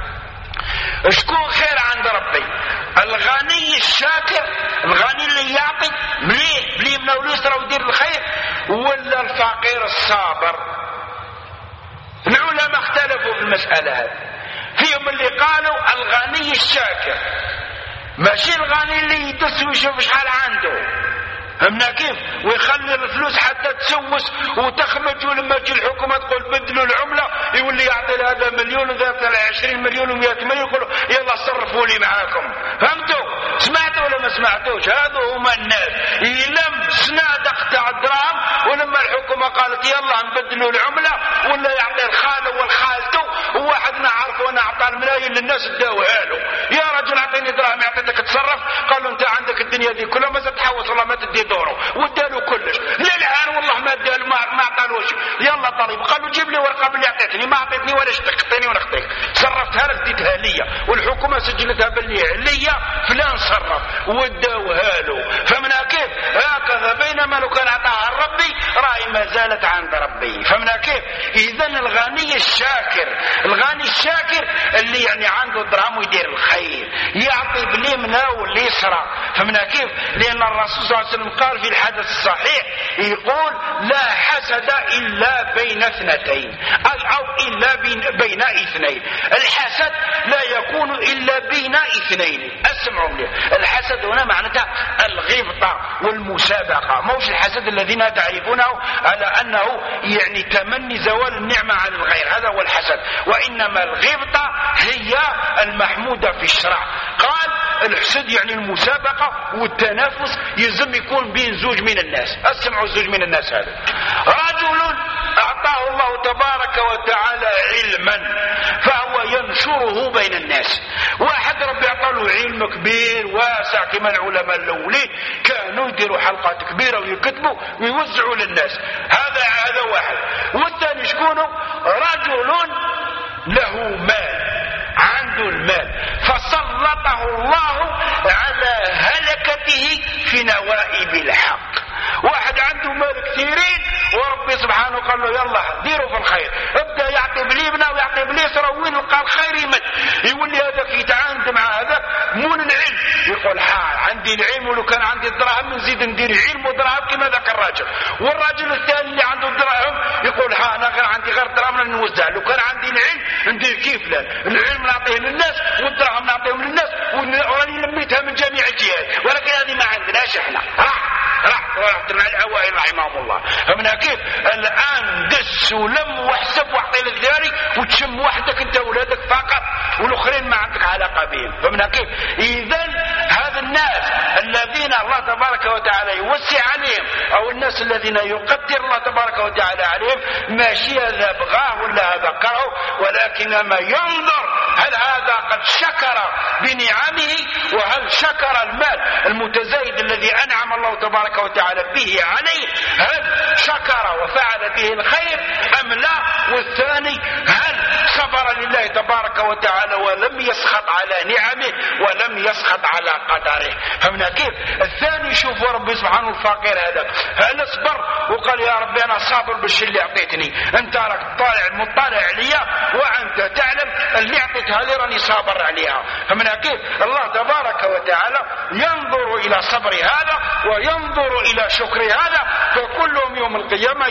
شكون خير عند ربي؟ الغني الشاكر، الغني اللي يعطي بلي من اليسرى ويدير الخير، ولا الفقير الصابر؟ العلماء اختلفوا في المسألة هذه. فيهم اللي قالوا الغني الشاكر، ماشي الغني اللي يدس ويشوف شحال عنده. فهمنا كيف؟ ويخلي الفلوس حتى تسوس وتخمج، ولما تجي الحكومة تقول بدلوا العملة يولي يعطي هذا مليون وذاك 20 مليون و100 مليون يقولوا يلا صرفوا لي معاكم. فهمتوا؟ سمعتوا ولا ما سمعتوش؟ هذو هما الناس يلم صنادق تاع الدراهم، ولما الحكومة قالت يلا نبدلوا العملة ولا يعطي الخاله والخالته، وواحد نعرفه وانا اعطى الملايين للناس اداوها له، يا رجل اعطيني دراهم يعطيك تصرف. قالوا انت عندك الدنيا دي كلها ما تتحوس والله ما تدي دوره، وادالوا كلش. للان والله ما ادالوا ما عطالوش. يلا طالب قالوا جيب لي ورقه باللي عطيتني، ما عطيتني ولا شتك، اعطيني ونخطيك. صرفتها لك اديتها ليا، والحكومه سجلتها باللي ليا فلان صرف واداوها له. فمنا كيف؟ هكذا بينما لو كان عطاها ربي راهي ما زالت عند ربي. فمنا كيف؟ اذا الغني الشاكر اللي يعني عنده دراهم ويدير الخير، يعطي باليمنى واليسرى. فمنا كيف؟ لان الرسول صلى الله عليه وسلم قال في الحديث الصحيح يقول لا حسد الا بين اثنتين او الا بين اثنين. الحسد لا يكون الا بين اثنين. اسمعوا لي، الحسد هنا معناتها الغبطه والمسابقه، موش الحسد الذين تعرفونه على انه يعني تمني زوال النعمه على الغير، هذا هو الحسد. وانما الغبطه هي المحموده في الشرع. قال الحسد يعني المسابقه والتنافس يلزم يكون بين زوج من الناس. اسمعوا زوج من الناس هذا رجل اعطاه الله تبارك وتعالى علما فهو ينشره بين الناس. واحد ربي اعطاه له علم كبير واسع كما العلماء الاولين كانوا يديروا حلقات كبيره ويكتبوا ويوزعوا للناس. هذا واحد. والثاني شكونه؟ رجل له مال، عنده المال فسلطه الله على هلكته في نوائب الحق. واحد عنده مال كثيرين وربي سبحانه قال له يلا ديروا في الخير، ابدا يعطي باليمنى ويعطي باليسرى، وين لقى الخير يمد يولي هذاك يتعاند مع هذاك مون العلم. يقول عندي العلم ولو كان عندي الدراهم نزيد ندير علم ودراهم كما ذاك الراجل. والراجل الثاني اللي عنده الدراهم يقول انا غير عندي غير دراهم نوزع، لو كان عندي العلم ندير كيف لا العلم نعطيه للناس والدراهم نعطيهم للناس مع الأوائل رحمهم الله. فمن كيف الآن دس ولم واحسب واعطي للذاري وتشم وحدك انت ولادك فقط والاخرين ما عندك علاقة بهم. فمن كيف إذن هذا الناس الذين الله تبارك وتعالى يوسع عليهم أو الناس الذين يقدر الله تبارك وتعالى عليهم ماشي هذا بغاه ولا هذا كره، ولكنما ينظر هل هذا قد شكر بنعمه وهل شكر المال المتزايد الذي أنعم الله تبارك وتعالى به عليه، هل شكر وفعل به الخير أم لا؟ والثاني هل صبر لله تبارك وتعالى ولم يسخط على نعمه ولم يسخط على قدره. فمن كيف الثاني شوفوا ربي سبحانه الفقير هذا هل اصبر وقال يا ربي أنا صابر بالشيء اللي أعطيتني، أنت راك طالع مطلع عليا وأنت تعلم اللي أعطيتها لي راني صابر عليها. فمن كيف الله تبارك وتعالى ينظر إلى صبر هذا وينظر إلى شكر هذا، فكلهم يوم القيامة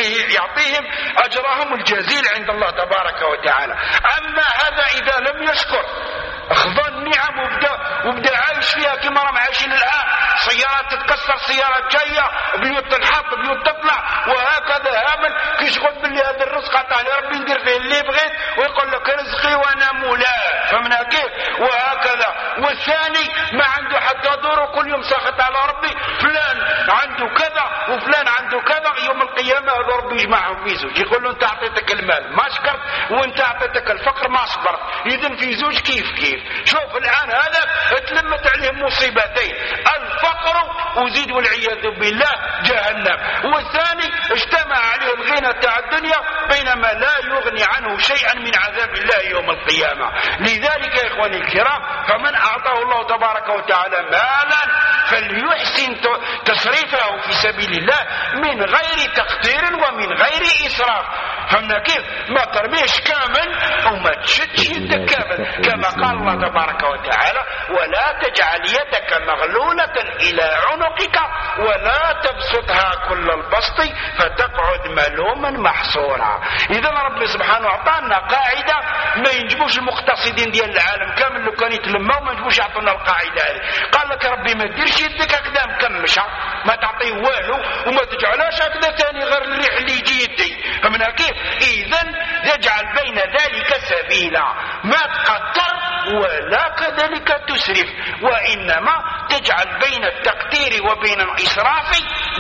يعطيهم أجرهم الجزيل عند الله تبارك وتعالى. أما هذا إذا لم يشكر أخذ النعم وبدأ عايش فيها كما راهم عايشين الآن، سيارات تتكسر سيارات جاية، بيوت تنحط بيوت تطلع، وهكذا هامل كيشغل باللي هذا الرزق عطاه لي ربي ندير فيه اللي بغيت ويقول لك رزقي وانا مولاه. فمن كيف وهكذا. والثاني ما عنده حتى دور وكل يوم ساخط على ربي، فلان عنده كذا وفلان عنده كذا، يوم القيامة هذا ربي يجمعهم في زوج يقول له انت اعطيتك المال ما شكرت وانت اعطيتك الفقر ما صبرت، اذن في زوج كيف. شوف الآن هذا اتلمت عليهم مصيبتين، الفقر وزيد والعياذ بالله جهنم، والثاني اجتمع عليه الغنى تاع الدنيا بينما لا يغني عنه شيئا من عذاب الله يوم القيامة. لذلك يا إخواني الكرام فمن أعطاه الله تبارك وتعالى مالا فليحسن تصريفه في سبيل الله من غير تقدير ومن غير إسراف. فهمنا كيف؟ ما ترميش كامل وما تشدش يدك كامل، كما قال الله تبارك وتعالى ولا تجعل يدك مغلولة إلى عنقك ولا تبسطها كل البسط فتقعد ملوما محصورا. إذا ربي سبحانه أعطانا قاعدة ما ينجبوش المقتصدين ديال العالم كامل لو كان يتلموا ما ينجبوش يعطونا القاعدة هذه. قال لك ربي ما تديرش يدك هكذا مكمشة ما تعطيه والو وما تجعلهاش هكذا ثاني غير الريح اللي يجي يدي. فمن كيف؟ إذن يجعل بين ذلك سبيلا، ما تقدر ولا كذلك تسرف، وإنما تجعل بين التقدير وبين الإسراف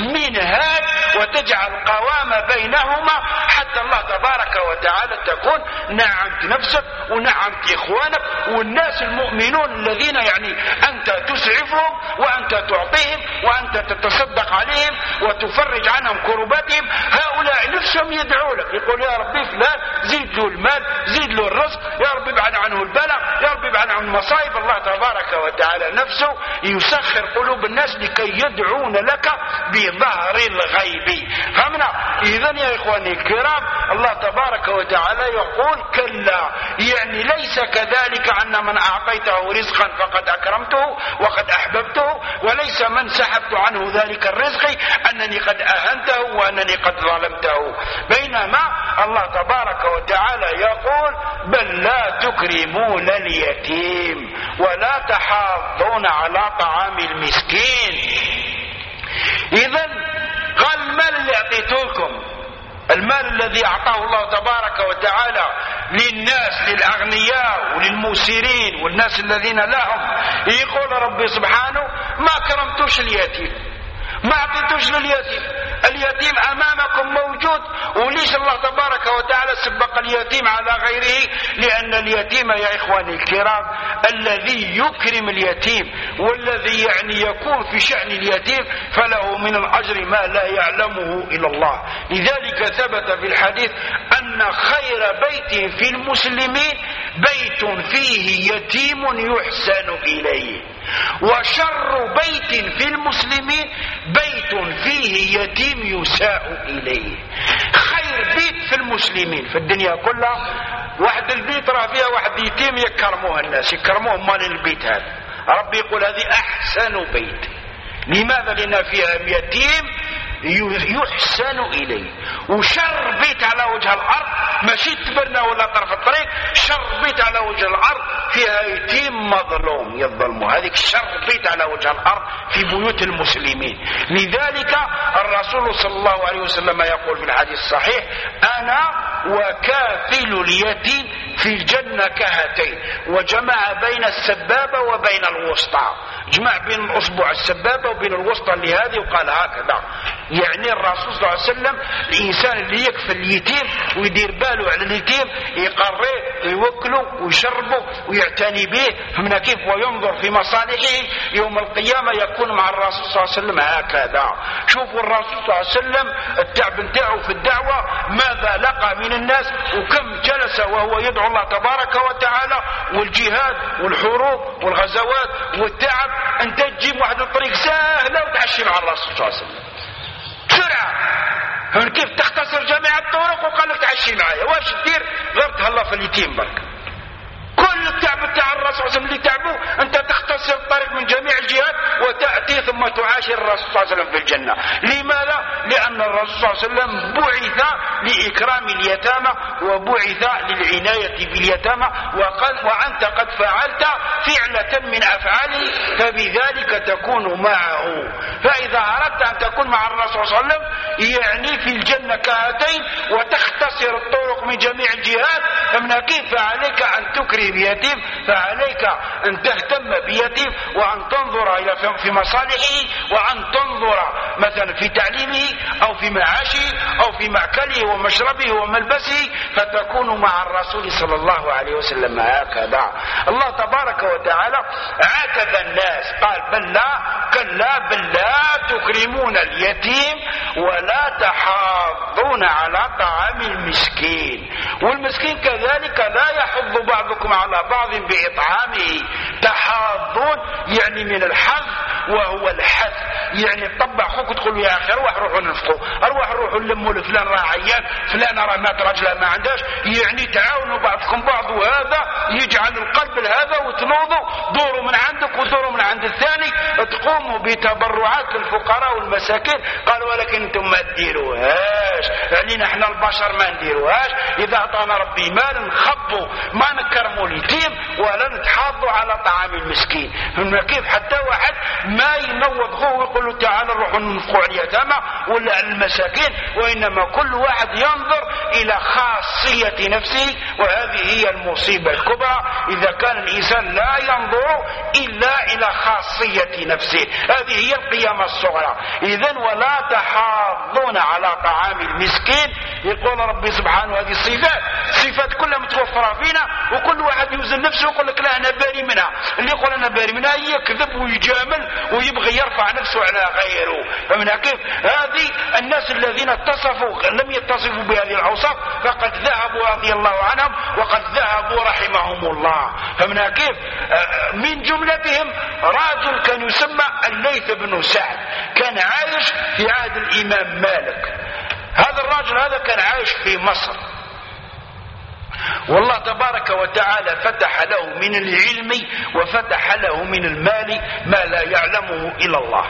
منهاج وتجعل قوام بينهما حتى الله تبارك وتعالى تكون نعمت نفسك ونعمت إخوانك والناس المؤمنون الذين يعني أنت تسعفهم وأنت تعطيهم وأنت تتصدق عليهم وتفرج عنهم كرباتهم، هؤلاء نفسهم يدعوا لك يقول يا ربي فلان زيد له المال زيد له الرزق، يا ربي ابعد عنه البلاء، يا ربي ابعد عنه المصائب. الله تبارك وتعالى نفسه يسخر قلوب الناس لكي يدعون لك بظهر الغيب. فهمنا؟ إذن يا إخواني الكرام الله تبارك وتعالى يقول كلا، يعني ليس كذلك أن من أعطيته رزقا فقد أكرمته وقد أحببته، وليس من سحبت عنه ذلك الرزق أنني قد أهنته وأنني قد ظلمته. بينما الله تبارك وتعالى يقول بل لا تكرمون اليتيم ولا تحاضون على طعام المسكين. إذن قال المال اللي أعطيتكم، المال الذي أعطاه الله تبارك وتعالى للناس للأغنياء وللموسرين والناس الذين لهم، يقول ربي سبحانه ما كرمتوش اليتيم ما أعطيتوش لليتيم. اليتيم أمامكم موجود، وليش الله تبارك وتعالى سبق اليتيم على غيره؟ لأن اليتيم يا إخواني الكرام الذي يكرم اليتيم والذي يعني يكون في شأن اليتيم فله من الأجر ما لا يعلمه إلا الله. لذلك ثبت في الحديث أن خير بيت في المسلمين بيت فيه يتيم يحسن إليه، وشر بيت في المسلمين بيت فيه يتيم يساء إليه. خير بيت في المسلمين في الدنيا كلها واحد البيت راه فيها واحد يتيم يكرموه الناس يكرموه مال البيت هذا. ربي يقول هذه أحسن بيت. لماذا؟ لأن فيها يتيم يحسن إليه. وشر بيت على وجه الأرض ماشي تبرنا ولا طرف الطريق، شر بيت على وجه الأرض فيها يتيم مظلوم يظلموا، هذيك الشر بيت على وجه الأرض في بيوت المسلمين. لذلك الرسول صلى الله عليه وسلم يقول في الحديث الصحيح: أنا وكافل اليتيم في الجنة كهاتين، وجمع بين السبابة وبين الوسطى، جمع بين الأصبع السبابة وبين الوسطى لهذه وقال هكذا. يعني الرسول صلى الله عليه وسلم الإنسان اللي يكفل اليتيم ويدير باله على اليتيم يقريه ويوكله ويشربه ويعتني به من كيف وينظر في مصالحه، يوم القيامة يكون مع الرسول صلى الله عليه وسلم هكذا. شوفوا الرسول صلى الله عليه وسلم التعب نتاعه في الدعوة ماذا لقى من الناس، وكم جلس وهو يدعو الله تبارك وتعالى، والجهاد والحروب والغزوات والتعب. انت تجيب واحد الطريق سهلة وتعشي مع الرسول صلى الله عليه وسلم بسرعة، كيف تختصر جميع الطرق وقال لك تعشي معايا، واش تدير غير تهلا في اليتيم برك. كل التعب تاع الرسول صلى الله عليه وسلم اللي تعبوه انت تختصر الطريق من جميع الجهات وتأتي ثم تعاشر الرسول صلى الله عليه وسلم في الجنة. لماذا؟ لأن الرسول صلى الله عليه وسلم بعث لإكرام اليتامى وبعث للعناية باليتامى، وأنت قد فعلت فعلة من أفعاله فبذلك تكون معه. فإذا أردت أن تكون مع الرسول صلى الله عليه وسلم يعني في الجنة كهاتين وتختصر الطرق من جميع الجهات، فمن كيف فعليك أن تكرم بيتيم، فعليك أن تهتم بيتيم وأن تنظر إلى في مصالحه، وأن تنظر مثلا في تعليمه أو في معاشه أو في مأكله ومشربه وملبسه، فتكون مع الرسول صلى الله عليه وسلم هكذا. الله تبارك وتعالى عاتب الناس قال: بل لا، كلا بل لا تكرمون اليتيم ولا تحاضون على طعام المسكين. والمسكين كذلك لا يحض بعضكم على بعض بإطعامه. تحاضون يعني من الحظ وهو الحث، يعني طبع خوك تقول يا أخي أروح روحوا نفقوا، أروح روحوا نلموا لفلان راه عيان، فلان راه مات رجله ما عندهاش، يعني تعاونوا بعضكم بعض، وهذا يجعل القلب لهذا وتنوضوا دوروا من عندك ودوروا من عند الثاني، تقوموا بتبرعات للفقراء والمساكين. قالوا ولكن انتم ما تديروهاش، علينا احنا البشر ما نديروهاش. إذا أعطانا ربي مال نخبوا ما نكرموا اليتيم ولا نتحاضوا على طعام المسكين. فما كيف حتى واحد ما ينوض خوه ويقول له تعالى نروحوا ننفقوا على اليتامى ولا على المساكين، وإنما كل واحد ينظر إلى خاصية نفسه، وهذه هي المصيبة الكبرى إذا كان الإنسان لا ينظر إلا إلى خاصية نفسه. هذه هي القيامة الصغرى. إذن ولا تحاضون على طعام المسكين. يقول ربي سبحانه هذه صفات كلها متوفرة فينا، وكل واحد يوزن نفسه ويقول لك لا أنا باري منها. اللي يقول أنا باري منها يكذب ويجامل ويبغي يرفع نفسه على غيره. فمن كيف هذه الناس الذين اتصفوا لم يتصفوا بهذه الأوصاف فقد ذهبوا رضي الله عنهم وقد ذهبوا رحمهم الله. فمن كيف من جملتهم راجل كان يسمى الليث بن سعد، كان عايش في عهد الإمام مالك. هذا الراجل هذا كان عايش في مصر، والله تبارك وتعالى فتح له من العلم وفتح له من المال ما لا يعلمه إلا الله.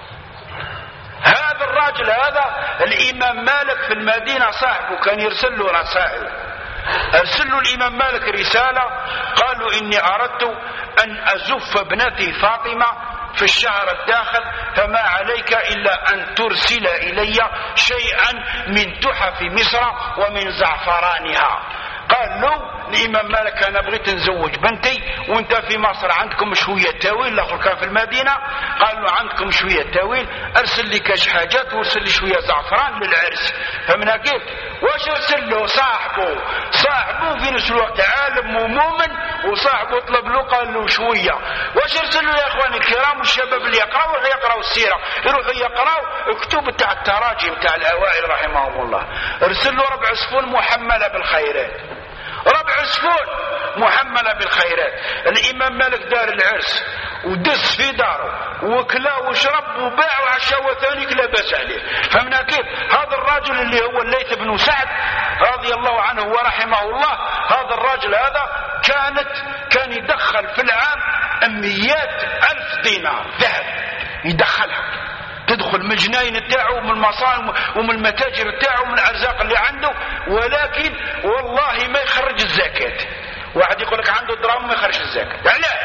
هذا الراجل هذا الإمام مالك في المدينة صاحبه كان يرسل له رسائل. أرسل له الإمام مالك رسالة قالوا إني أردت أن أزف ابنتي فاطمة في الشهر الداخل، فما عليك إلا أن ترسل إلي شيئا من تحف مصر ومن زعفرانها. قال له الإمام مالك أنا بغيت نزوج بنتي وانت في مصر عندكم شوية تاويل، الآخر كان في المدينة. قال له عندكم شوية تاويل، أرسل لي كاش حاجات وارسل لي شوية زعفران للعرس. فمن كيف واش أرسل له صاحبه في نفس الوقت عالم ومؤمن، وصاحبه طلب له قال له شوية. واش أرسل له يا إخواني الكرام والشباب اللي يقرأوا السيرة يروحوا يقرأوا كتب تاع التراجم تاع الأوائل رحمهم الله. أرسل له ربع عصفور محملة بالخيرات، ربع عصفور محملة بالخيرات. الإمام مالك دار العرس ودس في داره وكلا وشرب وباع وعشا وثاني لا بأس عليه. فمن كيف هذا الرجل اللي هو الليث بن سعد رضي الله عنه ورحمه الله، هذا الرجل هذا كان يدخل في العام 100,000 دينار ذهب يدخلها، تدخل من الجناين تاعه ومن المصانع ومن المتاجر تاعه ومن الارزاق اللي عنده، ولكن والله ما يخرج الزكاة. واحد يقول لك عنده دراهم ما يخرج الزكاة، لا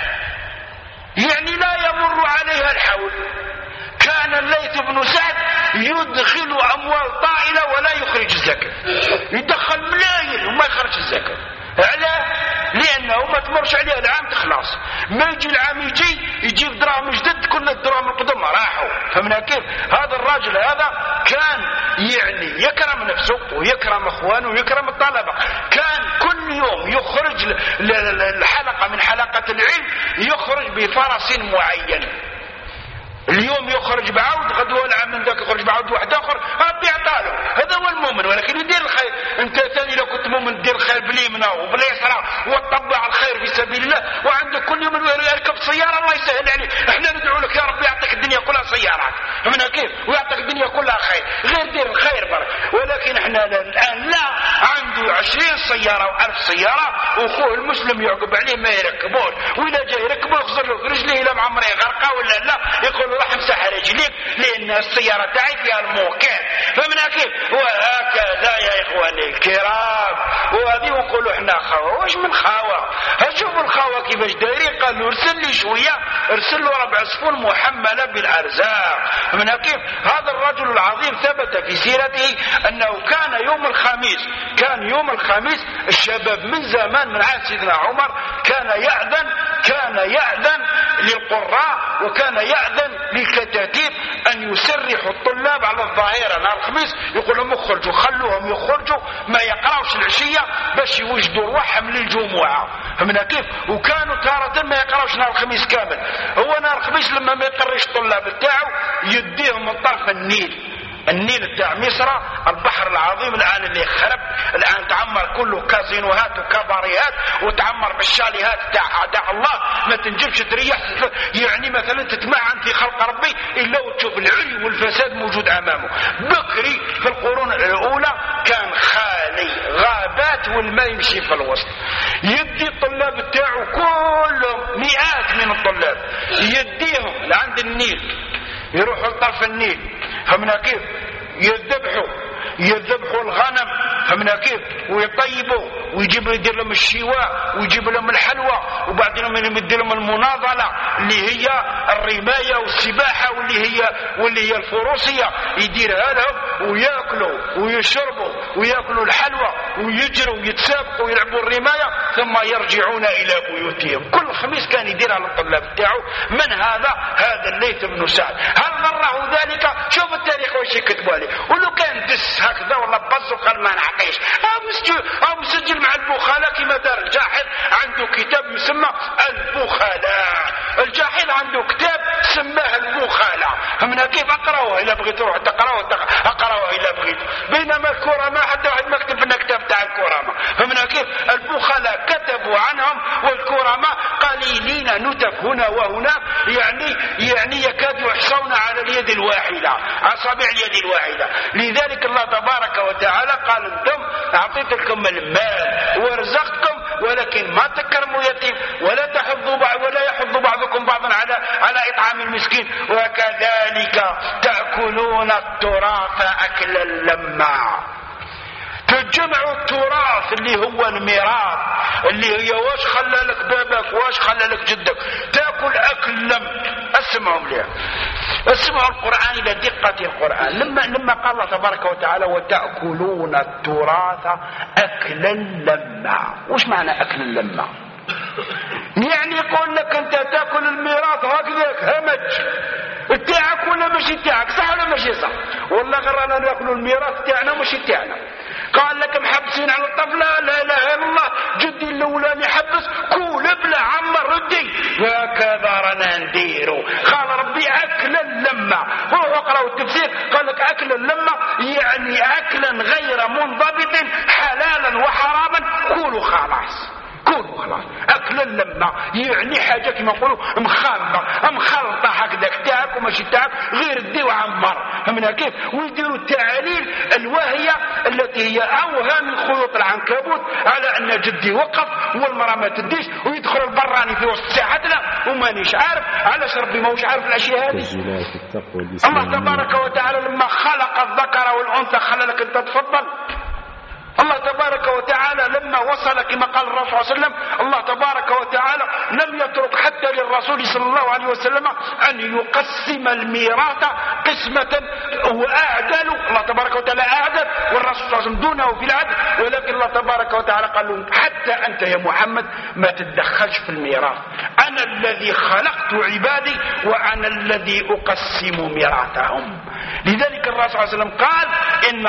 يعني لا يمر عليها الحول. كان الليث بن سعد يدخل أموال طائلة ولا يخرج الزكاة، يدخل ملايين وما يخرج الزكاة. لأنه ما تمرش عليها العام تخلص، ما يجي العام يجيب دراهم جدد، كل الدراهم القدم راحوا. فمن كيف هذا الراجل هذا كان يعني يكرم نفسه ويكرم اخوانه ويكرم الطلبة. كان كل يوم يخرج الحلقة من حلقة العلم يخرج بفرس معين. اليوم يخرج بعود، غدوه العام من ذاك يخرج بعود واحد اخر، ربي يعطاله. هذا هو المؤمن، ولكن يدير الخير. انت ثاني لو كنت مؤمن تدير الخير باليمنى وباليسرى وتطبع الخير في سبيل الله، وعندك كل يوم يركب سياره الله يسهل عليه. احنا ندعو لك يا رب يعطيك الدنيا كلها سيارات، من كيف ويعطيك الدنيا كلها خير، غير دير الخير برك. ولكن احنا الان لا، عنده 20 سياره و1000 سياره واخوه المسلم يعقب عليه ما يركبون، واذا جاي يركبوا يخزر له رجليه الى معمره غرقه ولا لا، يقول راح امسح رجليك لان السياره تاعي فيها الموكان. فمن كيف وهكذا يا اخواني الكرام. وهذه نقولوا احنا خاوه. واش من خاوه؟ شوفوا الخاوه كيفاش دايرين. قالوا ارسل لي شويه، ارسل له ربع صفون محمله بالارزاق. من كيف هذا الرجل العظيم ثبت في سيرته انه كان يوم الخميس الشباب من زمان من عهد سيدنا عمر كان يأذن للقراء وكان يأذن للكتاتيب أن يسرحوا الطلاب على الظاهرة نهار الخميس، يقول لهم اخرجوا، خلوهم يخرجوا ما يقراوش العشية باش يوجدوا رواحهم للجمعة. فمن كيف وكانوا تارة ما يقراوش نهار الخميس كامل. هو نهار الخميس لما ما يقريش الطلاب بتاعه يديهم من طرف النيل بتاع مصر، البحر العظيم الآن اللي خرب، الآن تعمر كله كازينوهات وكباريات وتعمر بالشاليهات تاع أعداء الله. ما تنجبش تريح يعني مثلا تتمعن في خلق ربي إلا وتشوف العري والفساد موجود أمامه. بكري في القرون الأولى كان خالي غابات والماء يمشي في الوسط. يدي الطلاب بتاعه كلهم مئات من الطلاب يديهم لعند النيل، يروحوا لطرف النيل. فمن كيف يذبحوا الغنم، فمن كيف ويطيبوا ويجيب يدير لهم الشواء ويجيب لهم الحلوى، وبعدين يدير لهم المناضله اللي هي الرمايه والسباحه واللي هي الفروسيه، يديرها لهم وياكلوا ويشربوا وياكلوا الحلوى ويجروا ويتسابقوا ويلعبوا الرمايه ثم يرجعون الى بيوتهم. كل خميس كان يديرها للطلاب بتاعه. من هذا الليث بن سعد. هل ضره ذلك؟ شوف التاريخ واش يكتبوا عليه. ولو كان دس هكذا ولا بص وقال ما نعطيش، او مسجل مع البخلاء كما دار الجاحظ. عنده كتاب يسمى البخلاء. الجاحظ عنده كتاب سماه البخلاء. فمن كيف اقراوه الا بغيت تروح تقراوه، اقراوه الا بغيت. بينما الكرامه حتى واحد ما كتب لنا كتاب تاع الكرامه. فمن كيف البخلاء كتبوا عنهم، والكرامه قليلين نتف هنا وهنا، يعني يكاد يحصون على اليد الواحده، اصابع اليد الواحده. لذلك الله تبارك وتعالى قال انتم اعطيت لكم المال ورزقكم ولكن ما تكرموا يتيم ولا يحض بعضكم بعضا على اطعام المسكين، وكذلك تاكلون التراث اكلا لما. تجمعوا التراث اللي هو الميراث، اللي هي واش خلى لك بابك واش خلى لك جدك، تاكل اكل لم. اسمعوا القرآن إلى دقة القرآن. لما قال الله تبارك وتعالى وتأكلون التراث أكلا لما. وش معنى أكلا لما؟ يعني يقول لك أنت تأكل الميراث هكذا همج تاعك ولا ماشي تاعك، صح ولا ماشي صح؟ والله غير أنا نأكل الميراث تاعنا ماشي تاعنا. قال لك محبسين على الطفلة، لا اله الا الله، جدي الاولاني حبس كول بلا عمر ردي، هكذا رانا نديرو. قال ربي اكلا لما. روحوا اقراوا التفسير، قال لك اكلا لما يعني اكلا غير منضبط حلالا وحراما، كولوا خلاص اكلا لما يعني حاجه كما نقولوا مخلطه هكذاك تاعك وماشي تاعك، غير دي وعمر. فمن كيف ويديروا التعاليل الواهيه التي هي اوهى من خيوط العنكبوت على ان جدي وقف والمراه ما تديش، ويدخل البراني في وسط ساحتنا ومانيش عارف علاش ربي ماهوش عارف الاشياء هذه. الله تبارك وتعالى لما خلق الذكر والانثى خلى لك انت تفضل. الله تبارك وتعالى لما وصل كما قال الرسول صلى الله عليه وسلم الله تبارك وتعالى لم يترك حتى للرسول صلى الله عليه وسلم أن يقسم الميراث قسمة هو أعدل. الله تبارك وتعالى أعدل والرسول صلى الله عليه وسلم دونه في العدل، ولكن الله تبارك وتعالى قال له حتى أنت يا محمد ما تتدخلش في الميراث، أنا الذي خلقت عبادي وأنا الذي أقسم ميراثهم. لذلك الرسول صلى الله عليه وسلم قال إن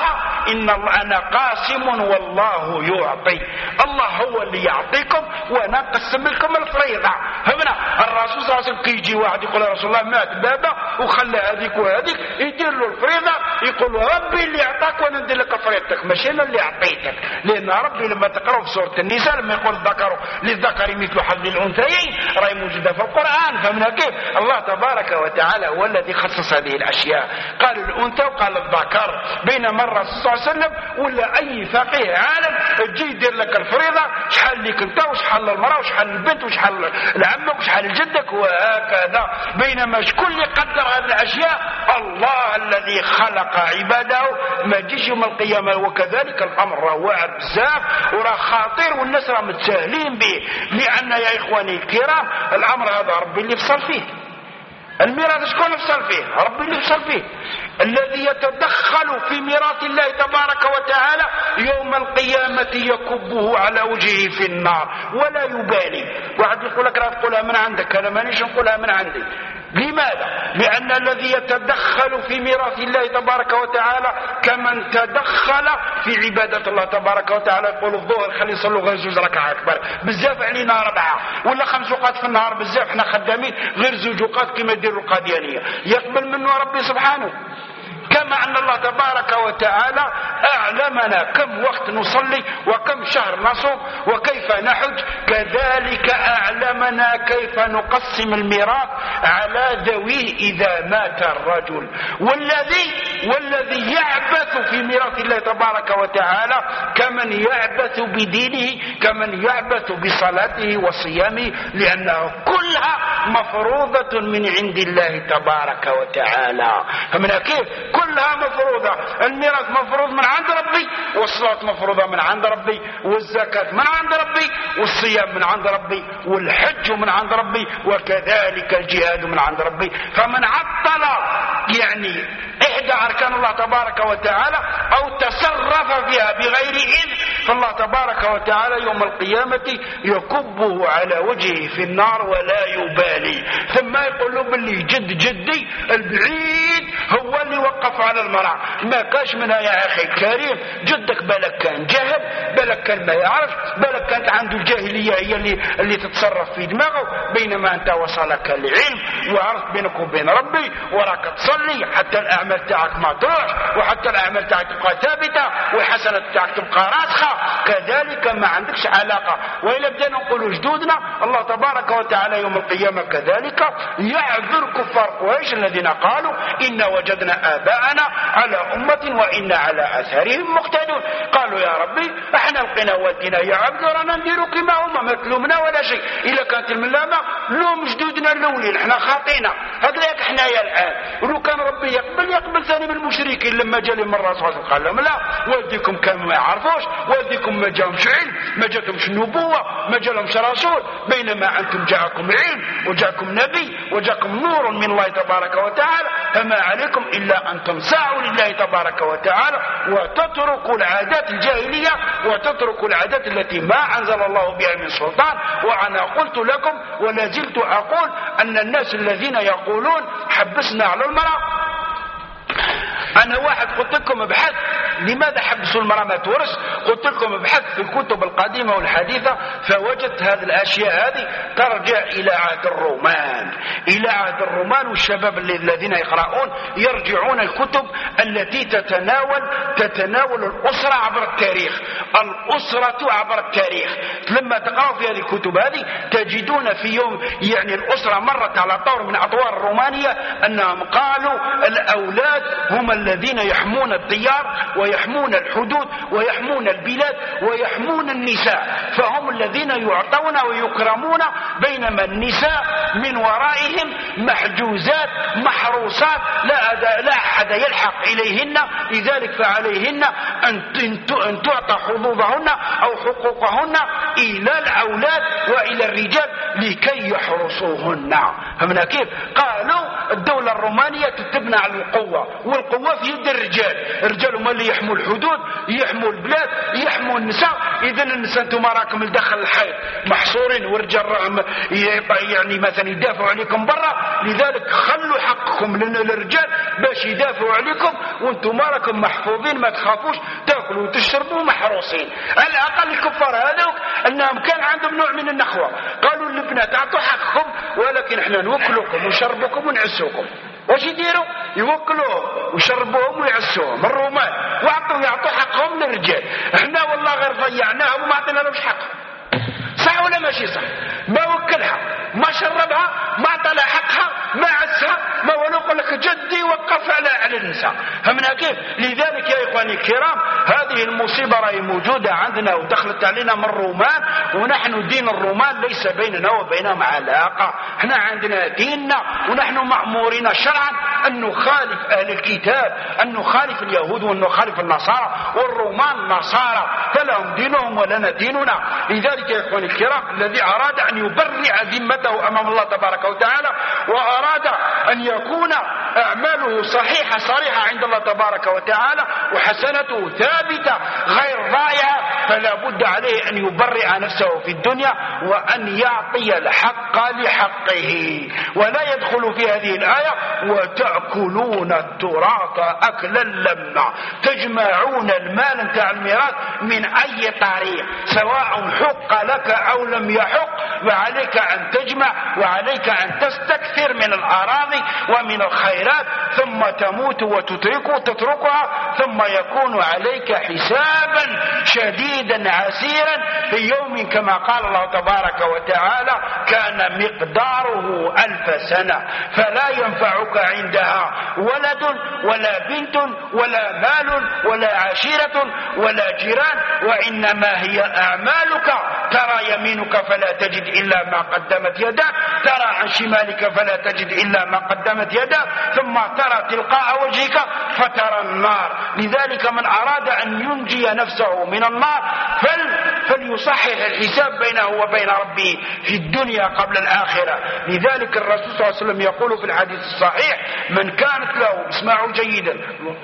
الله أنا قاسم والله يعطي، الله هو اللي يعطيكم وأنا أقسم لكم الفريضة. فهمنا الرسول صلى الله عليه وسلم كي يجي واحد يقول يا رسول الله مات بابا وخلى هذيك وهذيك يدير له الفريضة، يقول ربي اللي يعطاك وانا ندير لك فريضتك ماشي انا اللي اعطيتك. لان ربي لما تقرأوا في سورة النساء لما يقول الذكر للذكر مثل حظ الانثيين راهي موجودة في القرآن. فهمنا كيف الله تبارك وتعالى هو الذي خصص هذه الاشياء، قال الانثى وقال الذكر، بينما الرسول صلى الله عليه وسلم ولا اي فقيه عالم تجي يدير لك الفريضة شحال لك انت وشحال المرأة وشحال البنت وشحال لعمك وشحال جدك وهكذا. بينما شكون اللي قدر هذه الاشياء؟ الله الذي خلق عباده. ما تجيش يوم القيامة وكذلك الامر راه واعر بزاف وراه خطير والناس راه متساهلين به، لان يا اخواني الكرام الامر هذا ربي اللي فصل فيه. الميراث شكون فصل فيه؟ ربي اللي فصل فيه. الذي يتدخل في ميراث الله تبارك وتعالى يوم القيامة يكبه على وجهه في النار ولا يبالي. واحد يقول لك راه تقولها من عندك، انا مانيش نقولها من عندي. لماذا؟ لأن الذي يتدخل في ميراث الله تبارك وتعالى كمن تدخل في عبادة الله تبارك وتعالى. يقول الظهر خلي يصلوا غير 2 ركعات كبار بزاف علينا 4 ولا 5 أوقات في النهار بزاف احنا خدامين غير 2 أوقات كما يديروا القاديانية، يقبل منه ربي سبحانه. كما أن الله تبارك وتعالى أعلمنا كم وقت نصلي وكم شهر نصوم وكيف نحج، كذلك أعلمنا كيف نقسم الميراث على ذويه إذا مات الرجل. والذي يعبث في ميراث الله تبارك وتعالى كمن يعبث بدينه، كمن يعبث بصلاته وصيامه، لأنها كلها مفروضة من عند الله تبارك وتعالى. فمن كيف كلها مفروضة؟ الميراث مفروض من عند ربي، والصلاة مفروضة من عند ربي، والزكاة من عند ربي، والصيام من عند ربي، والحج من عند ربي، وكذلك الجهاد من عند ربي. فمن عطل يعني إحدى أركان الله تبارك وتعالى أو تصرف فيها بغير إذن فالله تبارك وتعالى يوم القيامة يكبه على وجهه في النار ولا يبالي. ثم يقول له باللي جدي البعيد هو اللي وقف على المرأة، ما كاش منها يا أخي الكريم. جدك بالك كان جهل، بالك كان ما يعرف، بالك كانت عنده الجاهلية هي اللي تتصرف في دماغه، بينما أنت وصلك العلم وعرفت بينك وبين ربي وراك تصلي حتى الأعمال تاعك ما تروح، وحتى الأعمال تاعك تبقى ثابتة والحسنات تاعك تبقى راسخة. كذلك ما عندكش علاقة. وإلا بدنا نقول جدودنا الله تبارك وتعالى يوم القيامة كذلك يعذر كفار قريش الذين قالوا إن وجدنا آباءنا على أمة وإنا على أثارهم مقتدون. قالوا يا ربي احنا لقينا والدينا يا عبد رانا نديروا كما هما ما تلومنا ولا شيء. إلا كانت الملامة لوم جدودنا الأولين احنا خاطينا هكذاك احنا يا الآن. ولو كان ربي يقبل ثاني من المشركين لما جاء لهم الرسول قال لهم لا والديكم كانوا ما يعرفوش، والديكم ما جاهمش علم، ما جاتهمش نبوة، ما جالهمش رسول، بينما أنتم جاءكم علم وجاءكم نبي وجاءكم نور من الله تبارك وتعالى. فما عليكم إلا أن تنصاعوا لله تبارك وتعالى وتتركوا العادات الجاهلية وتتركوا العادات التي ما أنزل الله بها من سلطان. وأنا قلت لكم ولا زلت أقول أن الناس الذين يقولون حبسنا على المرأة، أنا واحد قلت لكم ابحث لماذا حبسوا المرأة ما تورث، قلت لكم ابحث في الكتب القديمة والحديثة فوجدت هذه الأشياء هذه ترجع إلى عهد الرومان، إلى عهد الرومان. والشباب الذين يقرؤون يرجعون الكتب التي تتناول الأسرة عبر التاريخ، الأسرة عبر التاريخ. لما تقرأوا في هذه الكتب هذه تجدون في يوم يعني الأسرة مرت على طور من أطوار الرومانية أنهم قالوا الأولاد هم الذين يحمون الديار ويحمون الحدود ويحمون البلاد ويحمون النساء، فهم الذين يعطون ويكرمون، بينما النساء من ورائهم محجوزات محروسات لا أحد يلحق إليهن. لذلك فعليهن أن تعطى حظوظهن أو حقوقهن إلى الأولاد وإلى الرجال لكي يحرسوهن. فمن كيف قالوا الدولة الرومانية تتبنى على القوة، والقوة في يد الرجال. الرجال هم اللي يحموا الحدود، يحموا البلاد، يحموا النساء. إذن النساء انتم راكم لداخل الحيط محصورين، والرجال يعني مثلا يدافعوا عليكم برا، لذلك خلوا حقكم للرجال باش يدافعوا عليكم، وانتم راكم محفوظين ما تخافوش، تاكلوا وتشربوا محروسين. على الأقل الكفار هذوك أنهم كان عندهم نوع من النخوة، قالوا للبنات اعطوا حقكم ولكن احنا نوكلوكم ونشربوكم ونعسوكم. واش يديروا؟ يوكلوهم ويشربوهم ويعسوهم الرومان، يعطوا حقهم للرجال. احنا والله غير ضيعناهم وما عطينا لهمش حق. صح ولا ماشي صح؟ ما وكلها، ما شربها، ما عطى لها حقها، ما عسها، ما ولو قال لك جدي وقف على النساء. فمن كيف؟ لذلك يا إخواني الكرام هذه المصيبة راهي موجودة عندنا ودخلت علينا من الرومان، ونحن دين الرومان ليس بيننا وبينهم علاقة. احنا عندنا ديننا ونحن مأمورين شرعا أن نخالف أهل الكتاب، أن نخالف اليهود وأن نخالف النصارى، والرومان نصارى فلهم دينهم ولنا ديننا. لذلك يا إخواني الكرام الذي أراد أن يبرع ذمته أمام الله تبارك وتعالى وأراد أن يكون أعماله صحيحة صريحة عند الله تبارك وتعالى وحسنته ثابتة غير ضائعة، فلا بد عليه أن يبرع نفسه في الدنيا وأن يعطي الحق لحقه. ولا يدخل في هذه الآية وتأكلون التراث أكلا لما، تجمعون المال نتاع الميراث من أي طريق سواء حق لك أو لم يحق، وعليك أن تجمع وعليك أن تستكثر من الأراضي ومن الخيرات، ثم تموت وتتركها، ثم يكون عليك حسابا شديدا عسيرا في يوم كما قال الله تبارك وتعالى كان مقداره 1000 سنة، فلا ينفعك عندها ولد ولا بنت ولا مال ولا عشيرة ولا جيران، وإنما هي أعمالك. ترى يمينك فلا تجد إلا ما قدمت يداك، ترى عن شمالك فلا تجد إلا ما قدمت يداك، ثم ترى تلقاء وجهك فترى النار. لذلك من أراد أن ينجي نفسه من النار فليصحح الحساب بينه وبين ربه في الدنيا قبل الآخرة. لذلك الرسول صلى الله عليه وسلم يقول في الحديث الصحيح من كانت له، اسمعوا جيدا،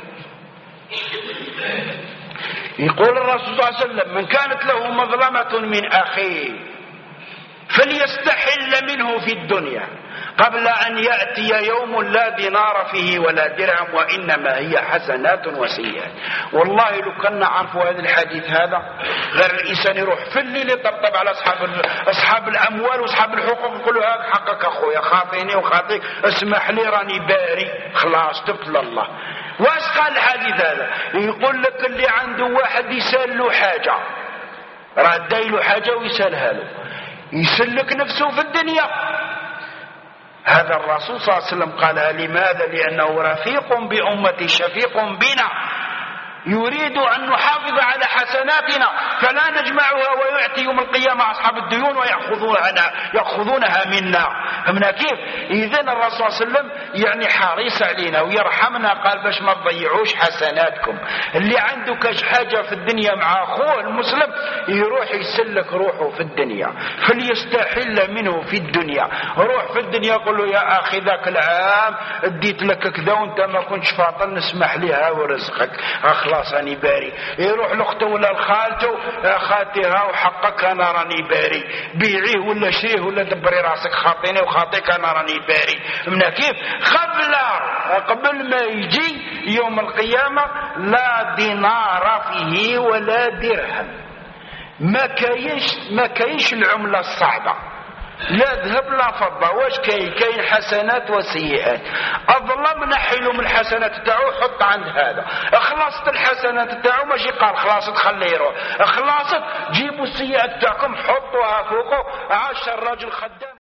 يقول الرسول صلى الله عليه وسلم من كانت له مظلمة من أخيه فليستحل منه في الدنيا قبل أن يأتي يوم لا دينار فيه ولا درهم وإنما هي حسنات وسيئات. والله لو كنا عرفوا هذا الحديث هذا غير الإنسان يروح في الليل يطبطب على أصحاب الأموال وأصحاب الحقوق يقولوا هذا حقك أخويا، خاطيني وخاطيك، اسمح لي راني باري، خلاص تبت لله. واش قال الحديث هذا؟ يقول لك اللي عنده واحد يسال له حاجة، راه دايله حاجة ويسالها له، يسلك نفسه في الدنيا. هذا الرسول صلى الله عليه وسلم قالها لماذا؟ لأنه رفيق بأمتي شفيق بنا، يريد أن نحافظ على حسناتنا فلا نجمعها ويأتي يوم القيامة أصحاب الديون ويأخذونها منا. فمن كيف؟ إذن الرسول صلى الله عليه وسلم يعني حريص علينا ويرحمنا، قال باش ما تضيعوش حسناتكم. اللي عنده كاش حاجة في الدنيا مع أخوه المسلم يروح يسلك روحه في الدنيا، فليستحل منه في الدنيا. روح في الدنيا قل له يا أخي ذاك العام اديت لك كذا وانت ما كنتش فاطن، نسمح لها ورزقك، خلاص راني باري. يروح لاخته ولا لخالته، يا خالتي هاو حقك انا راني باري، بيعيه ولا شريه ولا دبري راسك، خاطيني وخاطيك انا راني باري. من كيف؟ قبل ما يجي يوم القيامة لا دينار فيه ولا درهم، ما كاينش العملة الصعبة، لا ذهب لا فضة. واش كاين حسنات وسيئات. الظلم نحيله من الحسنات تاعو حط عند هذا، خلصت الحسنات تاعو ماشي قال خلاص تخليه يروح، خلاصت جيبوا السيئات تاعكم حطوها فوقه. عاش الراجل خدام